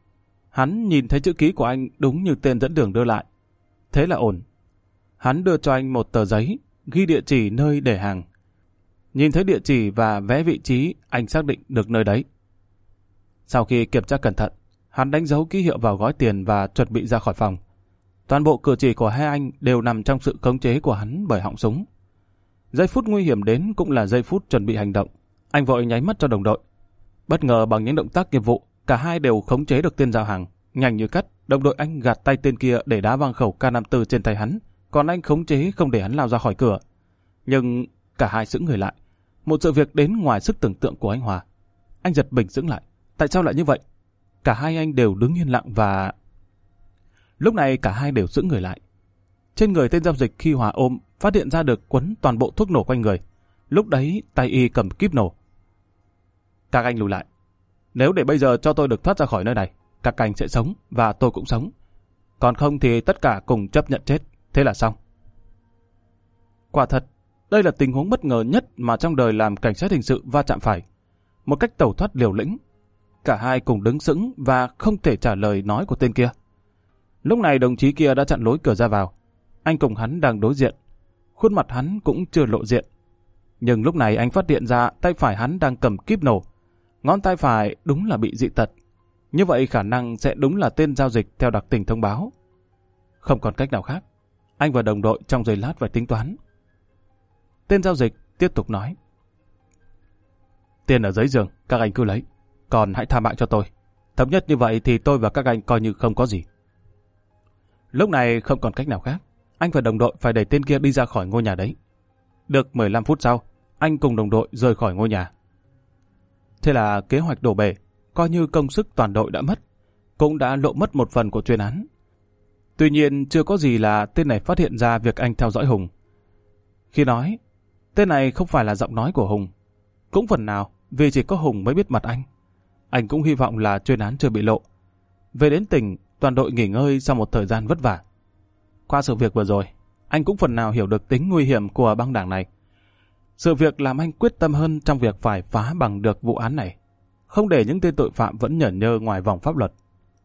Hắn nhìn thấy chữ ký của anh đúng như tên dẫn đường đưa lại. Thế là ổn. Hắn đưa cho anh một tờ giấy, ghi địa chỉ nơi để hàng. Nhìn thấy địa chỉ và vé vị trí, anh xác định được nơi đấy. Sau khi kiểm tra cẩn thận, hắn đánh dấu ký hiệu vào gói tiền và chuẩn bị ra khỏi phòng. Toàn bộ cử chỉ của hai anh đều nằm trong sự khống chế của hắn bởi họng súng. Giây phút nguy hiểm đến cũng là giây phút chuẩn bị hành động. Anh vội nháy mắt cho đồng đội. Bất ngờ bằng những động tác nghiệp vụ, cả hai đều khống chế được tên giao hàng. Nhanh như cắt, đồng đội anh gạt tay tên kia để đá văng khẩu K năm mươi tư trên tay hắn, còn anh khống chế không để hắn lao ra khỏi cửa. Nhưng cả hai sững người lại. Một sự việc đến ngoài sức tưởng tượng của anh Hòa. Anh giật mình sững lại. Tại sao lại như vậy? Cả hai anh đều đứng yên lặng và... Lúc này cả hai đều sững người lại. Trên người tên giao dịch khi Hòa ôm, phát hiện ra được quấn toàn bộ thuốc nổ quanh người. Lúc đấy tay y cầm kíp nổ. Các anh lùi lại. Nếu để bây giờ cho tôi được thoát ra khỏi nơi này, các anh sẽ sống và tôi cũng sống. Còn không thì tất cả cùng chấp nhận chết. Thế là xong. Quả thật, đây là tình huống bất ngờ nhất mà trong đời làm cảnh sát hình sự va chạm phải. Một cách tẩu thoát liều lĩnh. Cả hai cùng đứng sững và không thể trả lời nói của tên kia. Lúc này đồng chí kia đã chặn lối cửa ra vào. Anh cùng hắn đang đối diện. Khuôn mặt hắn cũng chưa lộ diện. Nhưng lúc này anh phát hiện ra tay phải hắn đang cầm kíp nổ. Ngón tay phải đúng là bị dị tật. Như vậy khả năng sẽ đúng là tên giao dịch theo đặc tình thông báo. Không còn cách nào khác. Anh và đồng đội trong giây lát phải tính toán. Tên giao dịch tiếp tục nói. Tiền ở dưới giường, các anh cứ lấy. Còn hãy tha mạng cho tôi. Thống nhất như vậy thì tôi và các anh coi như không có gì. Lúc này không còn cách nào khác. Anh và đồng đội phải đẩy tên kia đi ra khỏi ngôi nhà đấy. Được mười lăm phút sau, anh cùng đồng đội rời khỏi ngôi nhà. Thế là kế hoạch đổ bể, coi như công sức toàn đội đã mất, cũng đã lộ mất một phần của chuyên án. Tuy nhiên chưa có gì là tên này phát hiện ra việc anh theo dõi Hùng. Khi nói, tên này không phải là giọng nói của Hùng. Cũng phần nào, vì chỉ có Hùng mới biết mặt anh. Anh cũng hy vọng là chuyên án chưa bị lộ. Về đến tỉnh, toàn đội nghỉ ngơi sau một thời gian vất vả. Qua sự việc vừa rồi, anh cũng phần nào hiểu được tính nguy hiểm của băng đảng này. Sự việc làm anh quyết tâm hơn trong việc phải phá bằng được vụ án này, không để những tên tội phạm vẫn nhởn nhơ ngoài vòng pháp luật.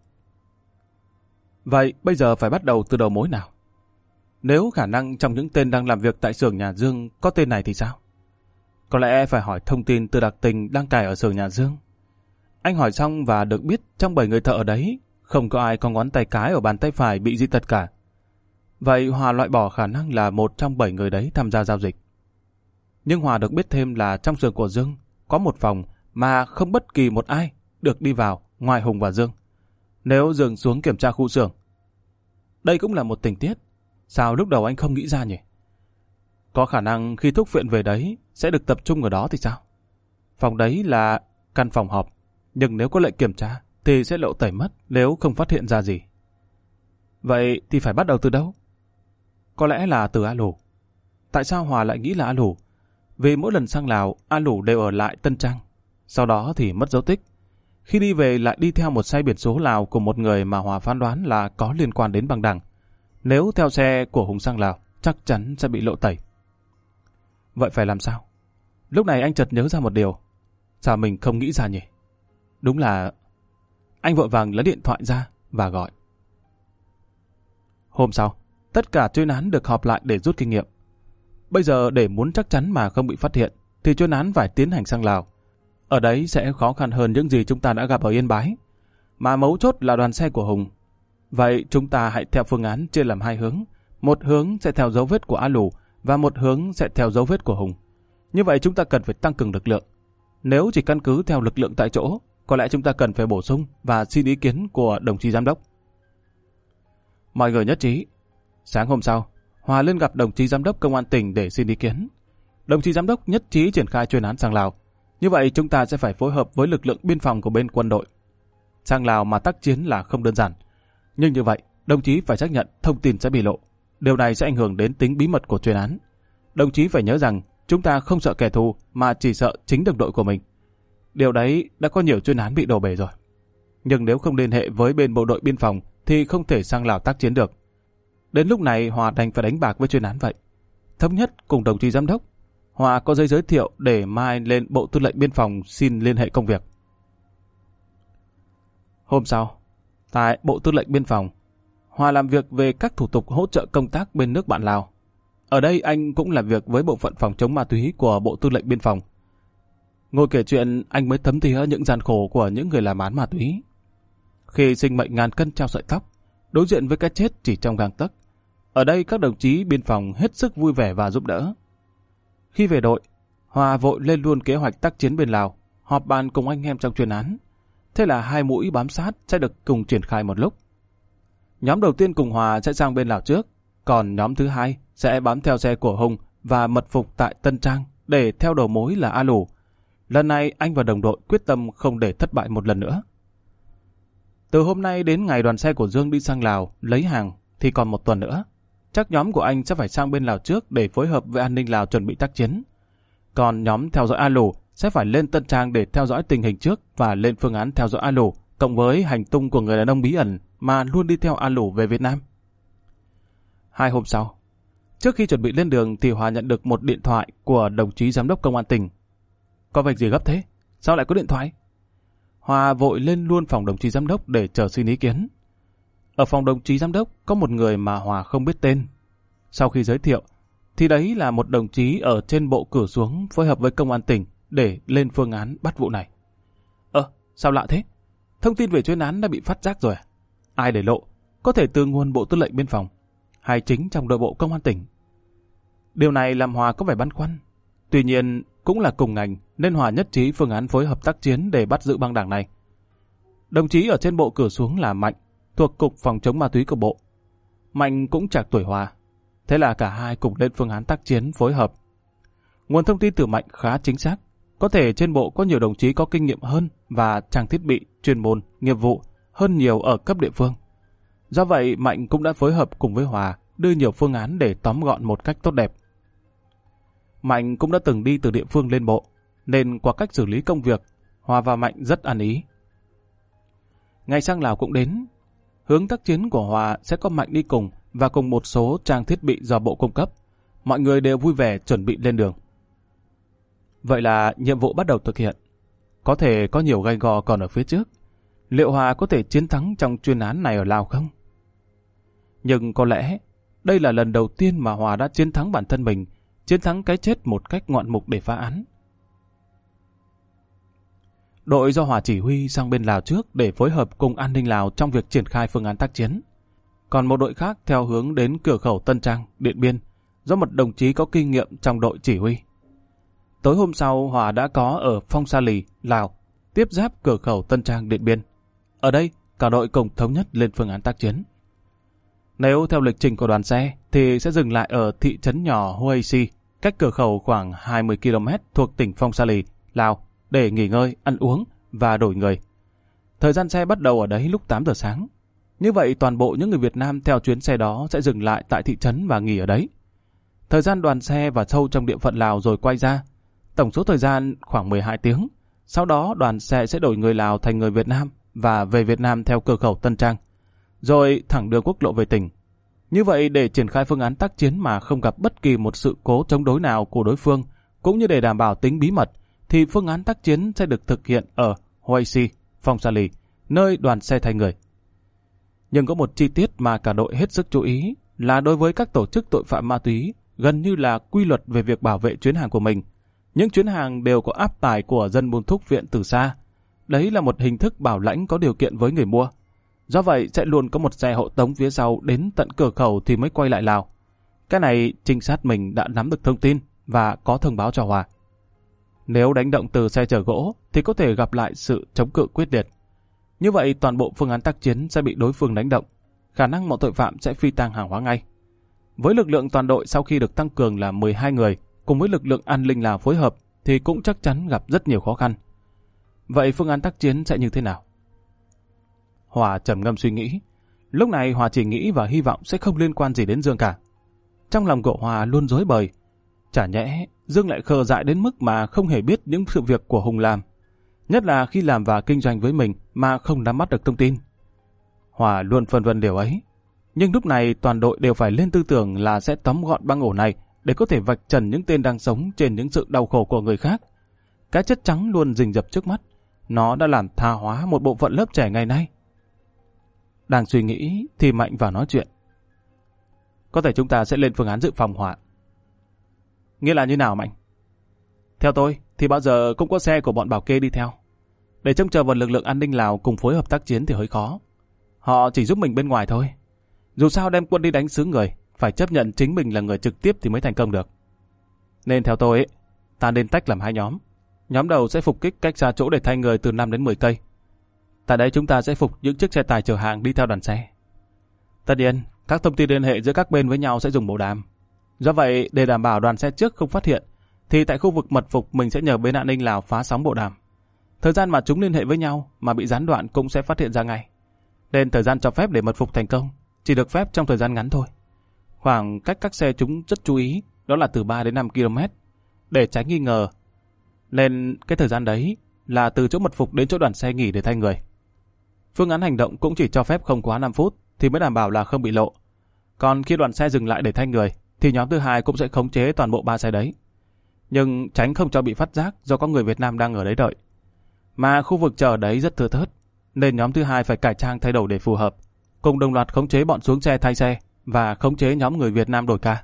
Vậy bây giờ phải bắt đầu từ đầu mối nào? Nếu khả năng trong những tên đang làm việc tại xưởng nhà Dương có tên này thì sao? Có lẽ phải hỏi thông tin từ đặc tình đang cài ở xưởng nhà Dương. Anh hỏi xong và được biết trong bảy người thợ ở đấy, không có ai có ngón tay cái ở bàn tay phải bị dị tật cả. Vậy Hòa loại bỏ khả năng là một trong bảy người đấy tham gia giao dịch. Nhưng Hòa được biết thêm là trong xưởng của Dương có một phòng mà không bất kỳ một ai được đi vào ngoài Hùng và Dương. Nếu Dương xuống kiểm tra khu xưởng. Đây cũng là một tình tiết. Sao lúc đầu anh không nghĩ ra nhỉ? Có khả năng khi thuốc viện về đấy sẽ được tập trung ở đó thì sao? Phòng đấy là căn phòng họp, nhưng nếu có lệnh kiểm tra thì sẽ lộ tẩy mất nếu không phát hiện ra gì. Vậy thì phải bắt đầu từ đâu? Có lẽ là từ A Lù. Tại sao Hòa lại nghĩ là A Lù? Vì mỗi lần sang Lào, A Lù đều ở lại Tân Trang. Sau đó thì mất dấu tích. Khi đi về lại đi theo một xe biển số Lào của một người mà Hòa phán đoán là có liên quan đến băng đảng. Nếu theo xe của Hùng sang Lào, chắc chắn sẽ bị lộ tẩy. Vậy phải làm sao? Lúc này anh chợt nhớ ra một điều. Sao mình không nghĩ ra nhỉ? Đúng là... Anh vội vàng lấy điện thoại ra và gọi. Hôm sau, tất cả chuyên án được họp lại để rút kinh nghiệm. Bây giờ để muốn chắc chắn mà không bị phát hiện, thì chuyên án phải tiến hành sang Lào. Ở đấy sẽ khó khăn hơn những gì chúng ta đã gặp ở Yên Bái. Mà mấu chốt là đoàn xe của Hùng. Vậy chúng ta hãy theo phương án chia làm hai hướng. Một hướng sẽ theo dấu vết của A Lù và một hướng sẽ theo dấu vết của Hùng. Như vậy chúng ta cần phải tăng cường lực lượng. Nếu chỉ căn cứ theo lực lượng tại chỗ, có lẽ chúng ta cần phải bổ sung và xin ý kiến của đồng chí giám đốc. Mọi người nhất trí. Sáng hôm sau, Hòa lên gặp đồng chí giám đốc công an tỉnh để xin ý kiến. Đồng chí giám đốc nhất trí triển khai chuyên án sang Lào. Như vậy chúng ta sẽ phải phối hợp với lực lượng biên phòng của bên quân đội. Sang Lào mà tác chiến là không đơn giản. Nhưng như vậy, đồng chí phải xác nhận thông tin sẽ bị lộ. Điều này sẽ ảnh hưởng đến tính bí mật của chuyên án. Đồng chí phải nhớ rằng chúng ta không sợ kẻ thù mà chỉ sợ chính đồng đội của mình. Điều đấy đã có nhiều chuyên án bị đổ bể rồi. Nhưng nếu không liên hệ với bên bộ đội biên phòng thì không thể sang Lào tác chiến được. Đến lúc này Hòa đành phải đánh bạc với chuyên án vậy. Thống nhất cùng đồng chí giám đốc, Hòa có giấy giới thiệu để mai lên Bộ Tư lệnh Biên phòng xin liên hệ công việc. Hôm sau, tại Bộ Tư lệnh Biên phòng, Hòa làm việc về các thủ tục hỗ trợ công tác bên nước bạn Lào. Ở đây anh cũng làm việc với bộ phận phòng chống ma túy của Bộ Tư lệnh Biên phòng. Ngồi kể chuyện, anh mới thấm thía những gian khổ của những người làm án ma túy. Khi sinh mệnh ngàn cân treo sợi tóc, đối diện với cái chết chỉ trong gang tấc, ở đây các đồng chí biên phòng hết sức vui vẻ và giúp đỡ. Khi về đội, Hòa vội lên luôn kế hoạch tác chiến bên Lào, họp bàn cùng anh em trong chuyên án. Thế là hai mũi bám sát sẽ được cùng triển khai một lúc. Nhóm đầu tiên cùng Hòa sẽ sang bên Lào trước, còn nhóm thứ hai sẽ bám theo xe của Hùng và mật phục tại Tân Trang để theo đầu mối là A Lù. Lần này anh và đồng đội quyết tâm không để thất bại một lần nữa. Từ hôm nay đến ngày đoàn xe của Dương đi sang Lào lấy hàng thì còn một tuần nữa. Chắc nhóm của anh sẽ phải sang bên Lào trước để phối hợp với an ninh Lào chuẩn bị tác chiến. Còn nhóm theo dõi A Lù sẽ phải lên Tân Trang để theo dõi tình hình trước và lên phương án theo dõi A Lù, cộng với hành tung của người đàn ông bí ẩn mà luôn đi theo A Lù về Việt Nam. Hai hôm sau, trước khi chuẩn bị lên đường thì Hòa nhận được một điện thoại của đồng chí giám đốc công an tỉnh. Có việc gì gấp thế? Sao lại có điện thoại? Hòa vội lên luôn phòng đồng chí giám đốc để chờ xin ý kiến. Ở phòng đồng chí giám đốc có một người mà Hòa không biết tên. Sau khi giới thiệu, thì đấy là một đồng chí ở trên bộ cử xuống phối hợp với công an tỉnh để lên phương án bắt vụ này. Ơ, sao lạ thế? Thông tin về chuyên án đã bị phát giác rồi à? Ai để lộ? Có thể từ nguồn Bộ Tư lệnh Biên phòng, hay chính trong đội bộ công an tỉnh? Điều này làm Hòa có vẻ băn khoăn. Tuy nhiên, cũng là cùng ngành nên Hòa nhất trí phương án phối hợp tác chiến để bắt giữ băng đảng này. Đồng chí ở trên bộ cử xuống là Mạnh, thuộc Cục Phòng chống ma túy của Bộ. Mạnh cũng trạc tuổi Hòa. Thế là cả hai cùng lên phương án tác chiến phối hợp. Nguồn thông tin từ Mạnh khá chính xác. Có thể trên bộ có nhiều đồng chí có kinh nghiệm hơn và trang thiết bị, chuyên môn, nghiệp vụ hơn nhiều ở cấp địa phương. Do vậy, Mạnh cũng đã phối hợp cùng với Hòa đưa nhiều phương án để tóm gọn một cách tốt đẹp. Mạnh cũng đã từng đi từ địa phương lên bộ. nên qua cách xử lý công việc, Hòa và Mạnh rất ăn ý. Ngày sang Lào cũng đến. Hướng tác chiến của Hòa sẽ có Mạnh đi cùng và cùng một số trang thiết bị do bộ cung cấp. Mọi người đều vui vẻ chuẩn bị lên đường. Vậy là nhiệm vụ bắt đầu thực hiện. Có thể có nhiều gay go còn ở phía trước. Liệu Hòa có thể chiến thắng trong chuyên án này ở Lào không? Nhưng có lẽ đây là lần đầu tiên mà Hòa đã chiến thắng bản thân mình, chiến thắng cái chết một cách ngoạn mục để phá án. Đội do Hòa chỉ huy sang bên Lào trước để phối hợp cùng an ninh Lào trong việc triển khai phương án tác chiến. Còn một đội khác theo hướng đến cửa khẩu Tân Trang, Điện Biên, do một đồng chí có kinh nghiệm trong đội chỉ huy. Tối hôm sau, Hòa đã có ở Phong Sa Lì, Lào, tiếp giáp cửa khẩu Tân Trang, Điện Biên. Ở đây, cả đội cùng thống nhất lên phương án tác chiến. Nếu theo lịch trình của đoàn xe, thì sẽ dừng lại ở thị trấn nhỏ Huay Si, cách cửa khẩu khoảng hai mươi ki lô mét thuộc tỉnh Phong Sa Lì, Lào, để nghỉ ngơi, ăn uống và đổi người. Thời gian xe bắt đầu ở đấy lúc tám giờ sáng. Như vậy toàn bộ những người Việt Nam theo chuyến xe đó sẽ dừng lại tại thị trấn và nghỉ ở đấy. Thời gian đoàn xe vào sâu trong địa phận Lào rồi quay ra. Tổng số thời gian khoảng mười hai tiếng. Sau đó đoàn xe sẽ đổi người Lào thành người Việt Nam và về Việt Nam theo cửa khẩu Tân Trang, rồi thẳng đường quốc lộ về tỉnh. Như vậy để triển khai phương án tác chiến mà không gặp bất kỳ một sự cố chống đối nào của đối phương, cũng như để đảm bảo tính bí mật, thì phương án tác chiến sẽ được thực hiện ở Huay Si, Phong Sa Lì, nơi đoàn xe thay người. Nhưng có một chi tiết mà cả đội hết sức chú ý là đối với các tổ chức tội phạm ma túy, gần như là quy luật về việc bảo vệ chuyến hàng của mình. Những chuyến hàng đều có áp tải của dân buôn thuốc viện từ xa. Đấy là một hình thức bảo lãnh có điều kiện với người mua. Do vậy sẽ luôn có một xe hộ tống phía sau đến tận cửa khẩu thì mới quay lại Lào. Cái này trinh sát mình đã nắm được thông tin và có thông báo cho Hòa. Nếu đánh động từ xe chở gỗ thì có thể gặp lại sự chống cự quyết liệt. Như vậy toàn bộ phương án tác chiến sẽ bị đối phương đánh động. Khả năng bọn tội phạm sẽ phi tang hàng hóa ngay. Với lực lượng toàn đội sau khi được tăng cường là mười hai người, cùng với lực lượng an ninh Lào phối hợp thì cũng chắc chắn gặp rất nhiều khó khăn. Vậy phương án tác chiến sẽ như thế nào? Hòa trầm ngâm suy nghĩ. Lúc này Hòa chỉ nghĩ và hy vọng sẽ không liên quan gì đến Dương cả. Trong lòng của Hòa luôn rối bời. Chả nhẽ Dương lại khờ dại đến mức mà không hề biết những sự việc của Hùng làm. Nhất là khi làm và kinh doanh với mình mà không nắm bắt được thông tin. Hòa luôn phân vân điều ấy. Nhưng lúc này toàn đội đều phải lên tư tưởng là sẽ tóm gọn băng ổ này để có thể vạch trần những tên đang sống trên những sự đau khổ của người khác. Cái chất trắng luôn rình rập trước mắt. Nó đã làm tha hóa một bộ phận lớp trẻ ngày nay. Đang suy nghĩ thì Mạnh vào nói chuyện. Có thể chúng ta sẽ lên phương án dự phòng Hòa. Nghĩa là như nào Mạnh? Theo tôi thì bao giờ cũng có xe của bọn bảo kê đi theo. Để trông chờ vào lực lượng an ninh Lào cùng phối hợp tác chiến thì hơi khó. Họ chỉ giúp mình bên ngoài thôi. Dù sao đem quân đi đánh xứ người, phải chấp nhận chính mình là người trực tiếp thì mới thành công được. Nên theo tôi ấy, ta nên tách làm hai nhóm. Nhóm đầu sẽ phục kích cách xa chỗ để thay người từ năm đến mười cây. Tại đây chúng ta sẽ phục những chiếc xe tải chở hàng đi theo đoàn xe. Tất nhiên, các thông tin liên hệ giữa các bên với nhau sẽ dùng bộ đàm. Do vậy, để đảm bảo đoàn xe trước không phát hiện, thì tại khu vực mật phục mình sẽ nhờ bên an ninh Lào phá sóng bộ đàm. Thời gian mà chúng liên hệ với nhau mà bị gián đoạn cũng sẽ phát hiện ra ngay. Nên thời gian cho phép để mật phục thành công chỉ được phép trong thời gian ngắn thôi. Khoảng cách các xe chúng rất chú ý, đó là từ ba đến năm ki lô mét, để tránh nghi ngờ. Nên cái thời gian đấy là từ chỗ mật phục đến chỗ đoàn xe nghỉ để thay người. Phương án hành động cũng chỉ cho phép không quá năm phút thì mới đảm bảo là không bị lộ. Còn khi đoàn xe dừng lại để thay người thì nhóm thứ hai cũng sẽ khống chế toàn bộ ba xe đấy. Nhưng tránh không cho bị phát giác do có người Việt Nam đang ở đấy đợi. Mà khu vực chờ đấy rất thưa thớt, nên nhóm thứ hai phải cải trang thay đổi để phù hợp, cùng đồng loạt khống chế bọn xuống xe thay xe và khống chế nhóm người Việt Nam đổi ca.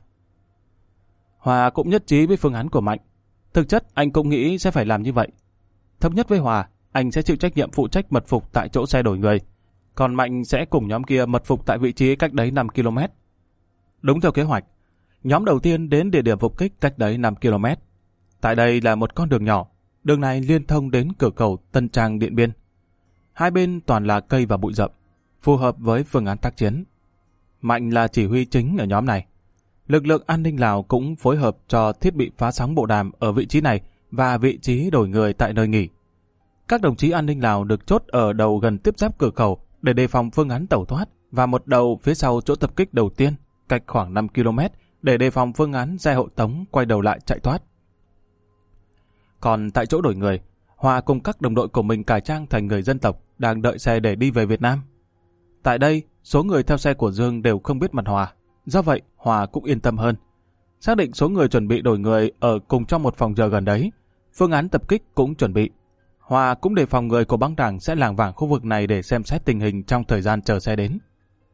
Hòa cũng nhất trí với phương án của Mạnh. Thực chất anh cũng nghĩ sẽ phải làm như vậy. Thống nhất với Hòa, anh sẽ chịu trách nhiệm phụ trách mật phục tại chỗ xe đổi người, còn Mạnh sẽ cùng nhóm kia mật phục tại vị trí cách đấy năm ki lô mét. Đúng theo kế hoạch, nhóm đầu tiên đến địa điểm phục kích cách đấy năm ki lô mét. Tại đây là một con đường nhỏ, đường này liên thông đến cửa khẩu Tân Trang, Điện Biên. Hai bên toàn là cây và bụi rậm, phù hợp với phương án tác chiến. Mạnh là chỉ huy chính ở nhóm này. Lực lượng an ninh Lào cũng phối hợp cho thiết bị phá sóng bộ đàm ở vị trí này và vị trí đổi người tại nơi nghỉ. Các đồng chí an ninh Lào được chốt ở đầu gần tiếp giáp cửa khẩu để đề phòng phương án tẩu thoát, và một đầu phía sau chỗ tập kích đầu tiên, cách khoảng năm ki lô mét để đề phòng phương án xe hộ tống quay đầu lại chạy thoát. Còn tại chỗ đổi người, Hòa cùng các đồng đội của mình cải trang thành người dân tộc đang đợi xe để đi về Việt Nam. Tại đây, số người theo xe của Dương đều không biết mặt Hòa. Do vậy, Hòa cũng yên tâm hơn. Xác định số người chuẩn bị đổi người ở cùng trong một phòng chờ gần đấy, phương án tập kích cũng chuẩn bị. Hòa cũng đề phòng người của băng đảng sẽ lảng vảng khu vực này để xem xét tình hình trong thời gian chờ xe đến.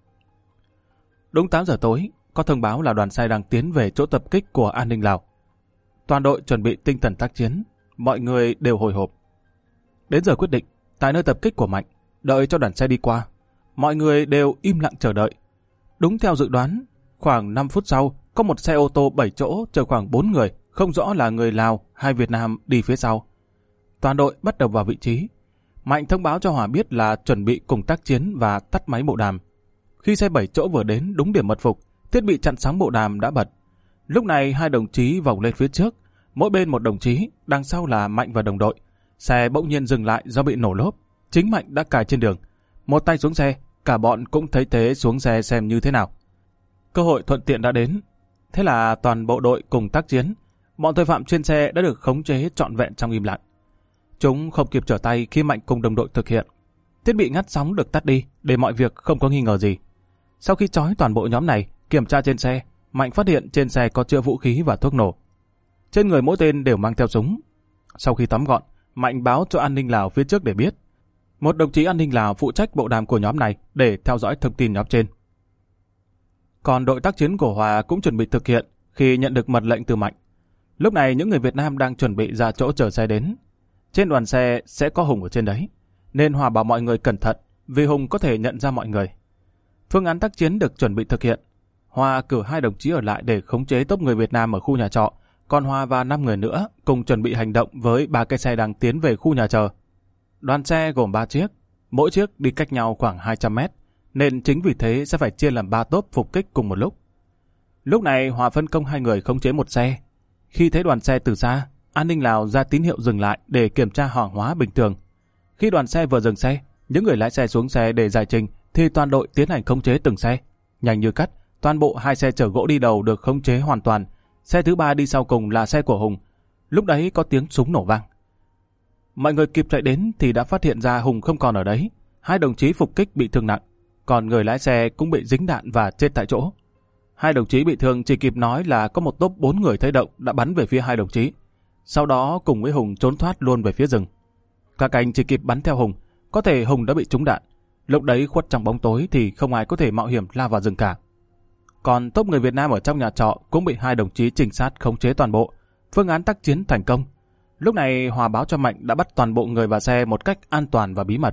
Đúng tám giờ tối, có thông báo là đoàn xe đang tiến về chỗ tập kích của an ninh Lào. Toàn đội chuẩn bị tinh thần tác chiến, mọi người đều hồi hộp. Đến giờ quyết định, tại nơi tập kích của Mạnh, đợi cho đoàn xe đi qua, mọi người đều im lặng chờ đợi. Đúng theo dự đoán, khoảng năm phút sau, có một xe ô tô bảy chỗ chở khoảng bốn người, không rõ là người Lào hay Việt Nam đi phía sau. Toàn đội bắt đầu vào vị trí. Mạnh thông báo cho Hòa biết là chuẩn bị cùng tác chiến và tắt máy bộ đàm. Khi xe bảy chỗ vừa đến đúng điểm mật phục, thiết bị chặn sóng bộ đàm đã bật. Lúc này hai đồng chí vòng lên phía trước, mỗi bên một đồng chí, đằng sau là Mạnh và đồng đội. Xe bỗng nhiên dừng lại do bị nổ lốp. Chính Mạnh đã cài trên đường. Một tay xuống xe, cả bọn cũng thấy thế xuống xe xem như thế nào. Cơ hội thuận tiện đã đến. Thế là toàn bộ đội cùng tác chiến. Bọn tội phạm trên xe đã được khống chế trọn vẹn trong im lặng. Chúng không kịp trở tay khi Mạnh cùng đồng đội thực hiện. Thiết bị ngắt sóng được tắt đi để mọi việc không có nghi ngờ gì. Sau khi trói toàn bộ nhóm này, kiểm tra trên xe, Mạnh phát hiện trên xe có chứa vũ khí và thuốc nổ. Trên người mỗi tên đều mang theo súng. Sau khi tóm gọn, Mạnh báo cho an ninh Lào phía trước để biết. Một đồng chí an ninh Lào phụ trách bộ đàm của nhóm này để theo dõi thông tin nhóm trên. Còn đội tác chiến của Hòa cũng chuẩn bị thực hiện khi nhận được mật lệnh từ Mạnh. Lúc này những người Việt Nam đang chuẩn bị ra chỗ chờ xe đến. Trên đoàn xe sẽ có Hùng ở trên đấy, nên Hòa bảo mọi người cẩn thận vì Hùng có thể nhận ra mọi người. Phương án tác chiến được chuẩn bị thực hiện. Hòa cử hai đồng chí ở lại để khống chế tốp người Việt Nam ở khu nhà trọ, còn Hòa và năm người nữa cùng chuẩn bị hành động với ba cái xe đang tiến về khu nhà chờ. Đoàn xe gồm ba chiếc, mỗi chiếc đi cách nhau khoảng hai trăm mét, nên chính vì thế sẽ phải chia làm ba tốp phục kích cùng một lúc. Lúc này Hòa phân công hai người khống chế một xe. Khi thấy đoàn xe từ xa, an ninh Lào ra tín hiệu dừng lại để kiểm tra hàng hóa bình thường. Khi đoàn xe vừa dừng xe, những người lái xe xuống xe để giải trình thì toàn đội tiến hành khống chế từng xe. Nhanh như cắt, toàn bộ hai xe chở gỗ đi đầu được khống chế hoàn toàn. Xe thứ ba đi sau cùng là xe của Hùng. Lúc đấy có tiếng súng nổ vang. Mọi người kịp chạy đến thì đã phát hiện ra Hùng không còn ở đấy. Hai đồng chí phục kích bị thương nặng, còn người lái xe cũng bị dính đạn và chết tại chỗ. Hai đồng chí bị thương chỉ kịp nói là có một tốp bốn người thấy động đã bắn về phía hai đồng chí. Sau đó cùng với Hùng trốn thoát luôn về phía rừng. Các anh chỉ kịp bắn theo Hùng, có thể Hùng đã bị trúng đạn. Lúc đấy khuất trong bóng tối thì không ai có thể mạo hiểm lao vào rừng cả. Còn tốp người Việt Nam ở trong nhà trọ cũng bị hai đồng chí trinh sát khống chế toàn bộ. Phương án tác chiến thành công. Lúc này Hòa báo cho Mạnh đã bắt toàn bộ người vào xe một cách an toàn và bí mật.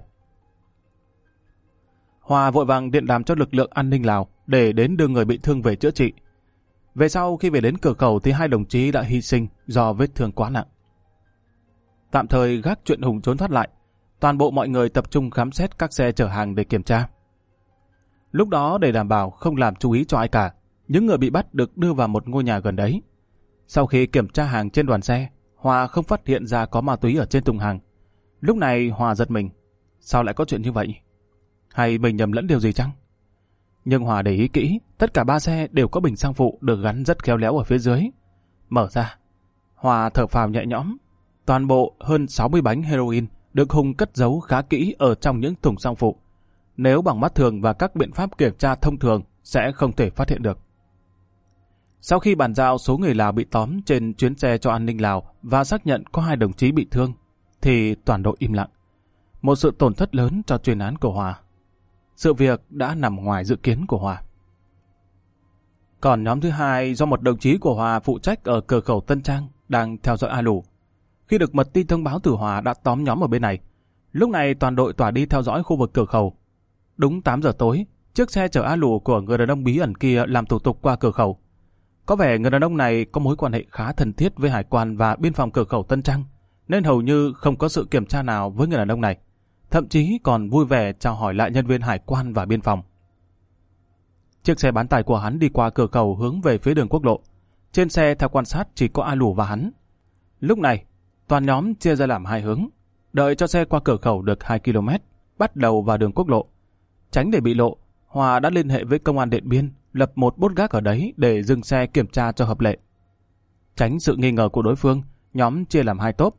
Hòa vội vàng điện đàm cho lực lượng an ninh Lào để đến đưa người bị thương về chữa trị. Về sau khi về đến cửa khẩu thì hai đồng chí đã hy sinh do vết thương quá nặng. Tạm thời gác chuyện Hùng trốn thoát lại, toàn bộ mọi người tập trung khám xét các xe chở hàng để kiểm tra. Lúc đó để đảm bảo không làm chú ý cho ai cả, những người bị bắt được đưa vào một ngôi nhà gần đấy. Sau khi kiểm tra hàng trên đoàn xe, Hòa không phát hiện ra có ma túy ở trên thùng hàng. Lúc này Hòa giật mình. Sao lại có chuyện như vậy? Hay mình nhầm lẫn điều gì chăng? Nhưng Hòa để ý kỹ, tất cả ba xe đều có bình xăng phụ được gắn rất khéo léo ở phía dưới. Mở ra, Hòa thở phào nhẹ nhõm. Toàn bộ hơn sáu mươi bánh heroin được Hùng cất giấu khá kỹ ở trong những thùng xăng phụ. Nếu bằng mắt thường và các biện pháp kiểm tra thông thường sẽ không thể phát hiện được. Sau khi bàn giao số người Lào bị tóm trên chuyến xe cho an ninh Lào và xác nhận có hai đồng chí bị thương, thì toàn đội im lặng. Một sự tổn thất lớn cho chuyên án của Hòa. Sự việc đã nằm ngoài dự kiến của Hòa. Còn nhóm thứ hai do một đồng chí của Hòa phụ trách ở cửa khẩu Tân Trang đang theo dõi A Lù. Khi được mật tin thông báo từ Hòa đã tóm nhóm ở bên này. Lúc này toàn đội tỏa đi theo dõi khu vực cửa khẩu. Đúng tám giờ tối, chiếc xe chở A Lù của người đàn ông bí ẩn kia làm thủ tục qua cửa khẩu. Có vẻ người đàn ông này có mối quan hệ khá thân thiết với hải quan và biên phòng cửa khẩu Tân Trang, nên hầu như không có sự kiểm tra nào với người đàn ông này. Thậm chí còn vui vẻ chào hỏi lại nhân viên hải quan và biên phòng. Chiếc xe bán tải của hắn đi qua cửa khẩu hướng về phía đường quốc lộ. Trên xe theo quan sát chỉ có A Lù và hắn. Lúc này, toàn nhóm chia ra làm hai hướng. Đợi cho xe qua cửa khẩu được hai ki lô mét, bắt đầu vào đường quốc lộ. Tránh để bị lộ, Hòa đã liên hệ với công an Điện Biên, lập một bốt gác ở đấy để dừng xe kiểm tra cho hợp lệ. Tránh sự nghi ngờ của đối phương, nhóm chia làm hai tốp,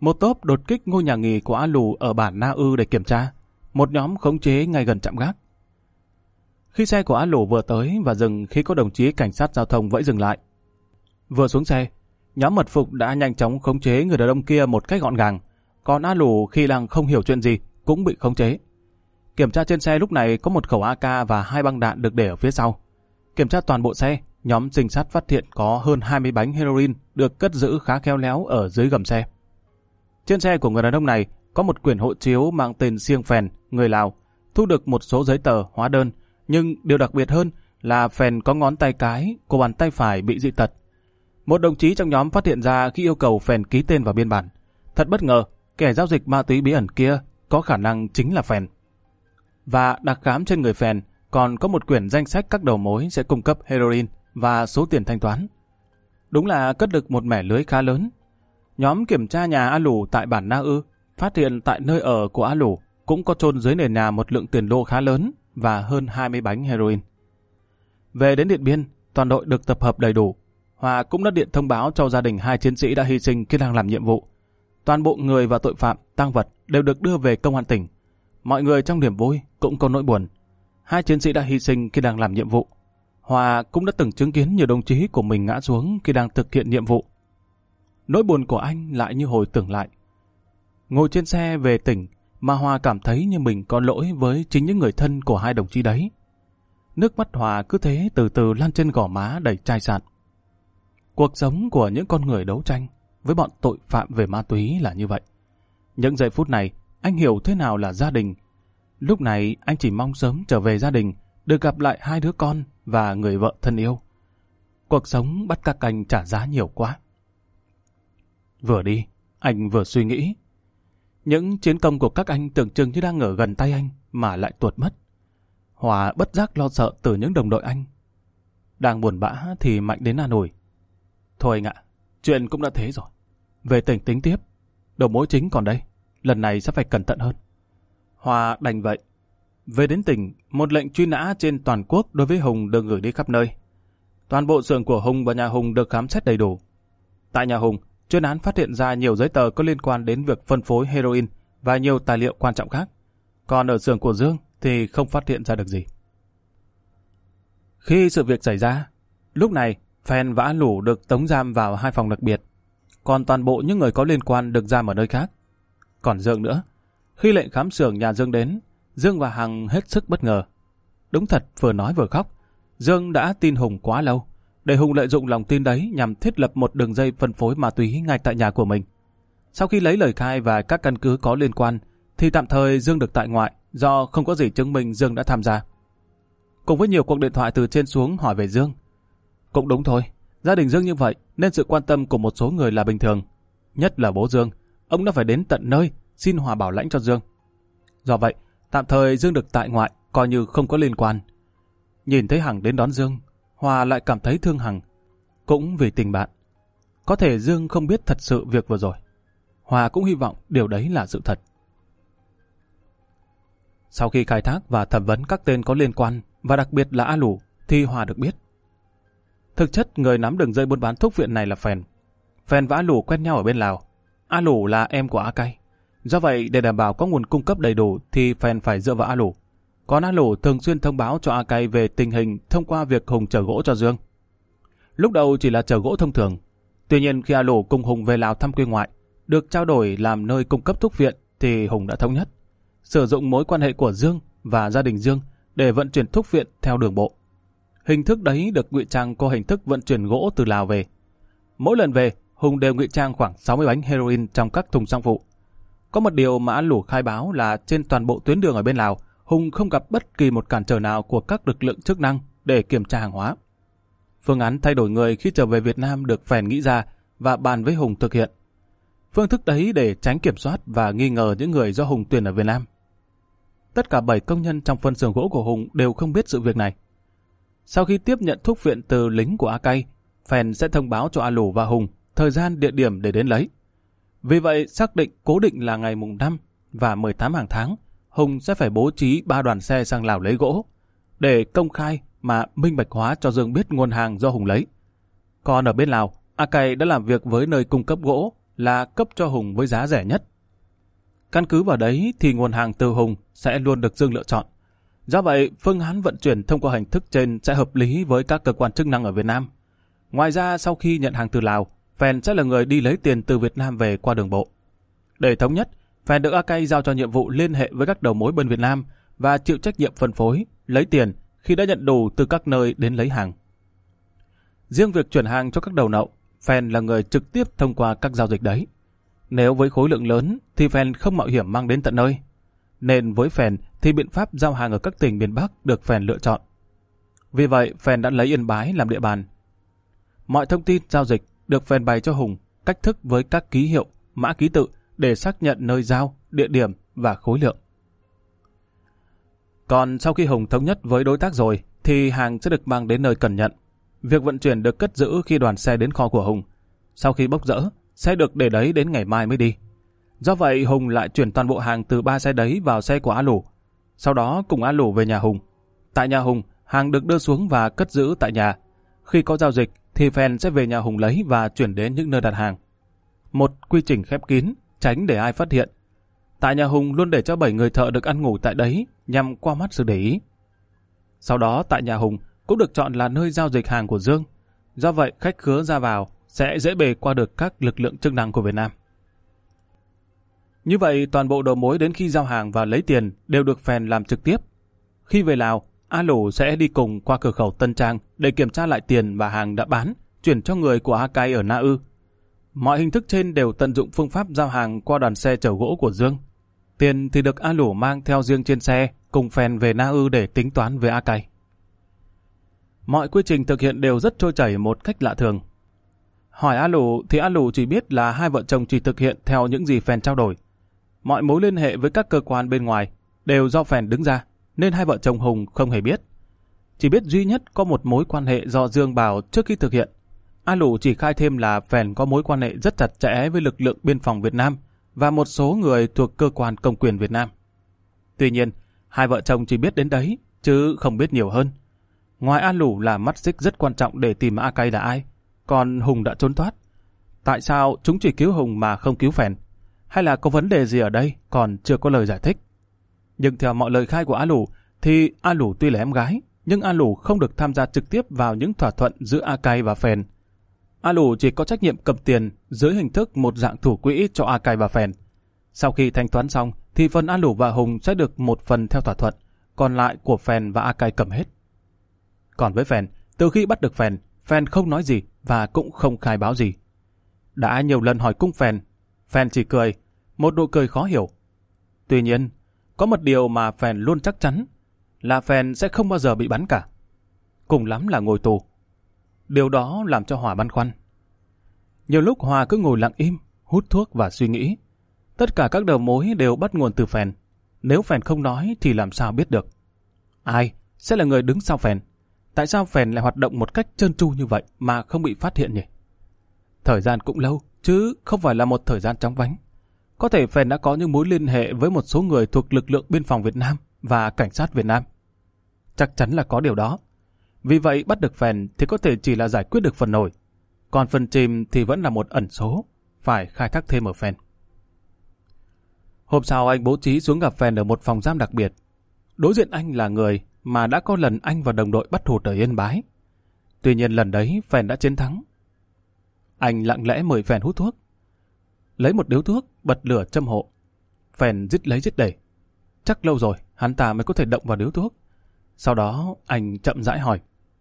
một tốp đột kích ngôi nhà nghỉ của A Lù ở bản Na Ư để kiểm tra. Một nhóm khống chế ngay gần trạm gác. Khi xe của A Lù vừa tới và dừng khi có đồng chí cảnh sát giao thông vẫy dừng lại. Vừa xuống xe, nhóm mật phục đã nhanh chóng khống chế người đàn ông kia một cách gọn gàng, còn A Lù khi đang không hiểu chuyện gì cũng bị khống chế. Kiểm tra trên xe lúc này có một khẩu a ca và hai băng đạn được để ở phía sau. Kiểm tra toàn bộ xe, nhóm trinh sát phát hiện có hơn hai mươi bánh heroin được cất giữ khá khéo léo ở dưới gầm xe. Trên xe của người đàn ông này có một quyển hộ chiếu mang tên Siêng Phèn, người Lào, thu được một số giấy tờ, hóa đơn, nhưng điều đặc biệt hơn là Phèn có ngón tay cái của bàn tay phải bị dị tật. Một đồng chí trong nhóm phát hiện ra khi yêu cầu Phèn ký tên vào biên bản. Thật bất ngờ, kẻ giao dịch ma túy bí ẩn kia có khả năng chính là Phèn. Và đặc khám trên người Phèn còn có một quyển danh sách các đầu mối sẽ cung cấp heroin và số tiền thanh toán. Đúng là cất được một mẻ lưới khá lớn. Nhóm kiểm tra nhà A Lù tại bản Na Ư, phát hiện tại nơi ở của A Lù cũng có chôn dưới nền nhà một lượng tiền đô khá lớn và hơn hai mươi bánh heroin. Về đến Điện Biên, toàn đội được tập hợp đầy đủ. Hòa cũng đã điện thông báo cho gia đình hai chiến sĩ đã hy sinh khi đang làm nhiệm vụ. Toàn bộ người và tội phạm, tang vật đều được đưa về công an tỉnh. Mọi người trong niềm vui cũng có nỗi buồn. Hai chiến sĩ đã hy sinh khi đang làm nhiệm vụ. Hòa cũng đã từng chứng kiến nhiều đồng chí của mình ngã xuống khi đang thực hiện nhiệm vụ. Nỗi buồn của anh lại như hồi tưởng lại. Ngồi trên xe về tỉnh mà Hòa cảm thấy như mình có lỗi với chính những người thân của hai đồng chí đấy. Nước mắt Hòa cứ thế từ từ lan trên gò má đầy chai sạn. Cuộc sống của những con người đấu tranh với bọn tội phạm về ma túy là như vậy. Những giây phút này, anh hiểu thế nào là gia đình. Lúc này anh chỉ mong sớm trở về gia đình, được gặp lại hai đứa con và người vợ thân yêu. Cuộc sống bắt các anh trả giá nhiều quá. Vừa đi, anh vừa suy nghĩ. Những chiến công của các anh tưởng chừng như đang ở gần tay anh mà lại tuột mất. Hòa bất giác lo sợ từ những đồng đội anh. Đang buồn bã thì Mạnh đến an ủi. Thôi anh ạ, chuyện cũng đã thế rồi. Về tỉnh tính tiếp, đầu mối chính còn đây, lần này sẽ phải cẩn thận hơn. Hòa đành vậy. Về đến tỉnh, một lệnh truy nã trên toàn quốc đối với Hùng được gửi đi khắp nơi. Toàn bộ xưởng của Hùng và nhà Hùng được khám xét đầy đủ. Tại nhà Hùng, chuyên án phát hiện ra nhiều giấy tờ có liên quan đến việc phân phối heroin và nhiều tài liệu quan trọng khác. Còn ở xưởng của Dương thì không phát hiện ra được gì. Khi sự việc xảy ra, lúc này Phèn và A Lù được tống giam vào hai phòng đặc biệt, còn toàn bộ những người có liên quan được giam ở nơi khác. Còn Dương nữa, khi lệnh khám xưởng nhà Dương đến, Dương và Hằng hết sức bất ngờ. Đúng thật, vừa nói vừa khóc. Dương đã tin Hùng quá lâu, để Hùng lợi dụng lòng tin đấy nhằm thiết lập một đường dây phân phối ma túy ngay tại nhà của mình. Sau khi lấy lời khai và các căn cứ có liên quan, thì tạm thời Dương được tại ngoại do không có gì chứng minh Dương đã tham gia. Cùng với nhiều cuộc điện thoại từ trên xuống hỏi về Dương. Cũng đúng thôi, gia đình Dương như vậy nên sự quan tâm của một số người là bình thường. Nhất là bố Dương, ông đã phải đến tận nơi xin Hòa bảo lãnh cho Dương. Do vậy, tạm thời Dương được tại ngoại, coi như không có liên quan. Nhìn thấy Hằng đến đón Dương, Hòa lại cảm thấy thương Hằng. Cũng vì tình bạn. Có thể Dương không biết thật sự việc vừa rồi. Hòa cũng hy vọng điều đấy là sự thật. Sau khi khai thác và thẩm vấn các tên có liên quan, và đặc biệt là A Lù, thì Hòa được biết. Thực chất người nắm đường dây buôn bán thuốc viện này là Phèn. Phèn và A Lù quen nhau ở bên Lào. A Lù là em của A Cay. Do vậy, để đảm bảo có nguồn cung cấp đầy đủ thì Phèn phải dựa vào A Lù. Còn A Lù thường xuyên thông báo cho A Cay về tình hình thông qua việc Hùng chở gỗ cho Dương. Lúc đầu chỉ là chở gỗ thông thường. Tuy nhiên khi A Lù cùng Hùng về Lào thăm quê ngoại, được trao đổi làm nơi cung cấp thuốc viện thì Hùng đã thống nhất sử dụng mối quan hệ của Dương và gia đình Dương để vận chuyển thuốc viện theo đường bộ. Hình thức đấy được ngụy trang qua hình thức vận chuyển gỗ từ Lào về. Mỗi lần về, Hùng đều ngụy trang khoảng sáu mươi bánh heroin trong các thùng sang phụ. Có một điều mà A Lù khai báo là trên toàn bộ tuyến đường ở bên Lào, Hùng không gặp bất kỳ một cản trở nào của các lực lượng chức năng để kiểm tra hàng hóa. Phương án thay đổi người khi trở về Việt Nam được Phèn nghĩ ra và bàn với Hùng thực hiện. Phương thức đấy để tránh kiểm soát và nghi ngờ những người do Hùng tuyển ở Việt Nam. Tất cả bảy công nhân trong phân xưởng gỗ của Hùng đều không biết sự việc này. Sau khi tiếp nhận thuốc viện từ lính của A Cay, Phèn sẽ thông báo cho A Lù và Hùng thời gian địa điểm để đến lấy. Vì vậy, xác định cố định là ngày mùng năm và mười tám hàng tháng, Hùng sẽ phải bố trí ba đoàn xe sang Lào lấy gỗ, để công khai mà minh bạch hóa cho Dương biết nguồn hàng do Hùng lấy. Còn ở bên Lào, A Cay đã làm việc với nơi cung cấp gỗ là cấp cho Hùng với giá rẻ nhất. Căn cứ vào đấy thì nguồn hàng từ Hùng sẽ luôn được Dương lựa chọn. Do vậy, phương án vận chuyển thông qua hình thức trên sẽ hợp lý với các cơ quan chức năng ở Việt Nam. Ngoài ra, sau khi nhận hàng từ Lào, Phèn sẽ là người đi lấy tiền từ Việt Nam về qua đường bộ. Để thống nhất, Phèn được a cay giao cho nhiệm vụ liên hệ với các đầu mối bên Việt Nam và chịu trách nhiệm phân phối, lấy tiền khi đã nhận đủ từ các nơi đến lấy hàng. Riêng việc chuyển hàng cho các đầu nậu, Phèn là người trực tiếp thông qua các giao dịch đấy. Nếu với khối lượng lớn thì Phèn không mạo hiểm mang đến tận nơi. Nên với Phèn thì biện pháp giao hàng ở các tỉnh miền Bắc được Phèn lựa chọn. Vì vậy, Phèn đã lấy Yên Bái làm địa bàn. Mọi thông tin giao dịch được Phèn bày cho Hùng, cách thức với các ký hiệu, mã ký tự để xác nhận nơi giao, địa điểm và khối lượng. Còn sau khi Hùng thống nhất với đối tác rồi thì hàng sẽ được mang đến nơi cần nhận. Việc vận chuyển được cất giữ khi đoàn xe đến kho của Hùng. Sau khi bốc dỡ, sẽ được để đấy đến ngày mai mới đi. Do vậy, Hùng lại chuyển toàn bộ hàng từ ba xe đấy vào xe của A Lũ. Sau đó cùng A Lũ về nhà Hùng. Tại nhà Hùng, hàng được đưa xuống và cất giữ tại nhà. Khi có giao dịch thì Phèn sẽ về nhà Hùng lấy và chuyển đến những nơi đặt hàng. Một quy trình khép kín, tránh để ai phát hiện. Tại nhà Hùng luôn để cho bảy người thợ được ăn ngủ tại đấy nhằm qua mắt sự để ý. Sau đó tại nhà Hùng cũng được chọn là nơi giao dịch hàng của Dương. Do vậy khách khứa ra vào sẽ dễ bề qua được các lực lượng chức năng của Việt Nam. Như vậy toàn bộ đầu mối đến khi giao hàng và lấy tiền đều được Phèn làm trực tiếp. Khi về Lào, A Lũ sẽ đi cùng qua cửa khẩu Tân Trang để kiểm tra lại tiền và hàng đã bán, chuyển cho người của a cay ở Na Ư. Mọi hình thức trên đều tận dụng phương pháp giao hàng qua đoàn xe chở gỗ của Dương. Tiền thì được A Lũ mang theo riêng trên xe cùng Phèn về Na Ư để tính toán với a cay. Mọi quy trình thực hiện đều rất trôi chảy một cách lạ thường. Hỏi A Lũ thì A Lũ chỉ biết là hai vợ chồng chỉ thực hiện theo những gì Phèn trao đổi. Mọi mối liên hệ với các cơ quan bên ngoài đều do Phèn đứng ra, nên hai vợ chồng Hùng không hề biết. Chỉ biết duy nhất có một mối quan hệ do Dương bảo trước khi thực hiện. A Lũ chỉ khai thêm là Phèn có mối quan hệ rất chặt chẽ với lực lượng biên phòng Việt Nam và một số người thuộc cơ quan công quyền Việt Nam. Tuy nhiên, hai vợ chồng chỉ biết đến đấy, chứ không biết nhiều hơn. Ngoài A Lũ là mắt xích rất quan trọng để tìm a cay là ai, còn Hùng đã trốn thoát. Tại sao chúng chỉ cứu Hùng mà không cứu Phèn? Hay là có vấn đề gì ở đây còn chưa có lời giải thích? Nhưng theo mọi lời khai của A Lũ thì A Lũ tuy là em gái, nhưng A Lũ không được tham gia trực tiếp vào những thỏa thuận giữa a cay và Phèn. A Lũ chỉ có trách nhiệm cầm tiền dưới hình thức một dạng thủ quỹ cho a cay và Phèn. Sau khi thanh toán xong thì phần A Lũ và Hùng sẽ được một phần theo thỏa thuận, còn lại của Phèn và a cay cầm hết. Còn với Phèn, từ khi bắt được Phèn, Phèn không nói gì và cũng không khai báo gì. Đã nhiều lần hỏi cung Phèn, Phèn chỉ cười, một nụ cười khó hiểu. Tuy nhiên, có một điều mà Phèn luôn chắc chắn là Phèn sẽ không bao giờ bị bắn cả. Cùng lắm là ngồi tù. Điều đó làm cho Hòa băn khoăn. Nhiều lúc Hòa cứ ngồi lặng im, hút thuốc và suy nghĩ. Tất cả các đầu mối đều bắt nguồn từ Phèn. Nếu Phèn không nói thì làm sao biết được? Ai sẽ là người đứng sau Phèn? Tại sao Phèn lại hoạt động một cách trơn tru như vậy mà không bị phát hiện nhỉ? Thời gian cũng lâu, chứ không phải là một thời gian chóng vánh. Có thể Phèn đã có những mối liên hệ với một số người thuộc lực lượng biên phòng Việt Nam và cảnh sát Việt Nam. Chắc chắn là có điều đó. Vì vậy bắt được Phèn thì có thể chỉ là giải quyết được phần nổi. Còn phần chìm thì vẫn là một ẩn số, phải khai thác thêm ở Phèn. Hôm sau anh bố trí xuống gặp Phèn ở một phòng giam đặc biệt. Đối diện anh là người mà đã có lần anh và đồng đội bắt hụt ở Yên Bái. Tuy nhiên lần đấy Phèn đã chiến thắng. Anh lặng lẽ mời Phèn hút thuốc. Lấy một điếu thuốc, bật lửa châm hộ. Phèn rít lấy rít đẩy. Chắc lâu rồi, hắn ta mới có thể động vào điếu thuốc. Sau đó, anh chậm rãi hỏi.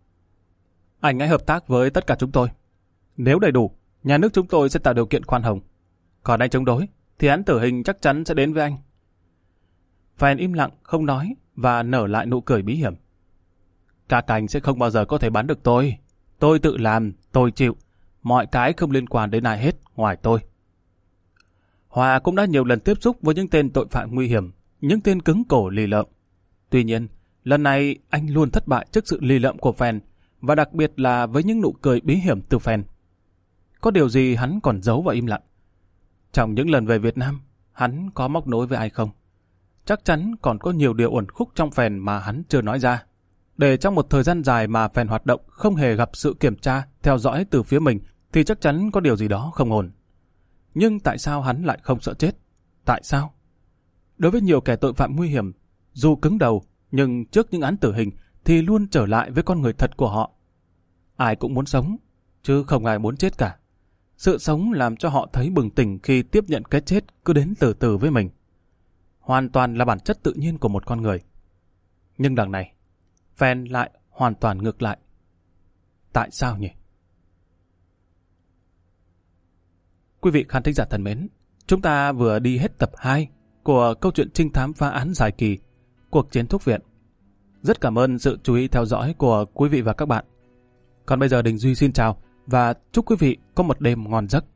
Anh hãy hợp tác với tất cả chúng tôi. Nếu đầy đủ, nhà nước chúng tôi sẽ tạo điều kiện khoan hồng. Còn anh chống đối, thì án tử hình chắc chắn sẽ đến với anh. Phèn im lặng, không nói, và nở lại nụ cười bí hiểm. Các anh sẽ không bao giờ có thể bắn được tôi. Tôi tự làm, tôi chịu. Mọi cái không liên quan đến ai hết, ngoài tôi. Hòa cũng đã nhiều lần tiếp xúc với những tên tội phạm nguy hiểm, những tên cứng cổ lì lợm. Tuy nhiên, lần này anh luôn thất bại trước sự lì lợm của Phèn, và đặc biệt là với những nụ cười bí hiểm từ Phèn. Có điều gì hắn còn giấu và im lặng? Trong những lần về Việt Nam, hắn có móc nối với ai không? Chắc chắn còn có nhiều điều uẩn khúc trong Phèn mà hắn chưa nói ra. Để trong một thời gian dài mà Phèn hoạt động không hề gặp sự kiểm tra, theo dõi từ phía mình, thì chắc chắn có điều gì đó không ổn. Nhưng tại sao hắn lại không sợ chết? Tại sao? Đối với nhiều kẻ tội phạm nguy hiểm, dù cứng đầu, nhưng trước những án tử hình thì luôn trở lại với con người thật của họ. Ai cũng muốn sống, chứ không ai muốn chết cả. Sự sống làm cho họ thấy bừng tỉnh khi tiếp nhận cái chết cứ đến từ từ với mình. Hoàn toàn là bản chất tự nhiên của một con người. Nhưng đằng này, Phen lại hoàn toàn ngược lại. Tại sao nhỉ? Quý vị khán thính giả thân mến, chúng ta vừa đi hết tập hai của câu chuyện trinh thám phá án dài kỳ, Cuộc chiến thuốc viện. Rất cảm ơn sự chú ý theo dõi của quý vị và các bạn. Còn bây giờ Đình Duy xin chào và chúc quý vị có một đêm ngon giấc.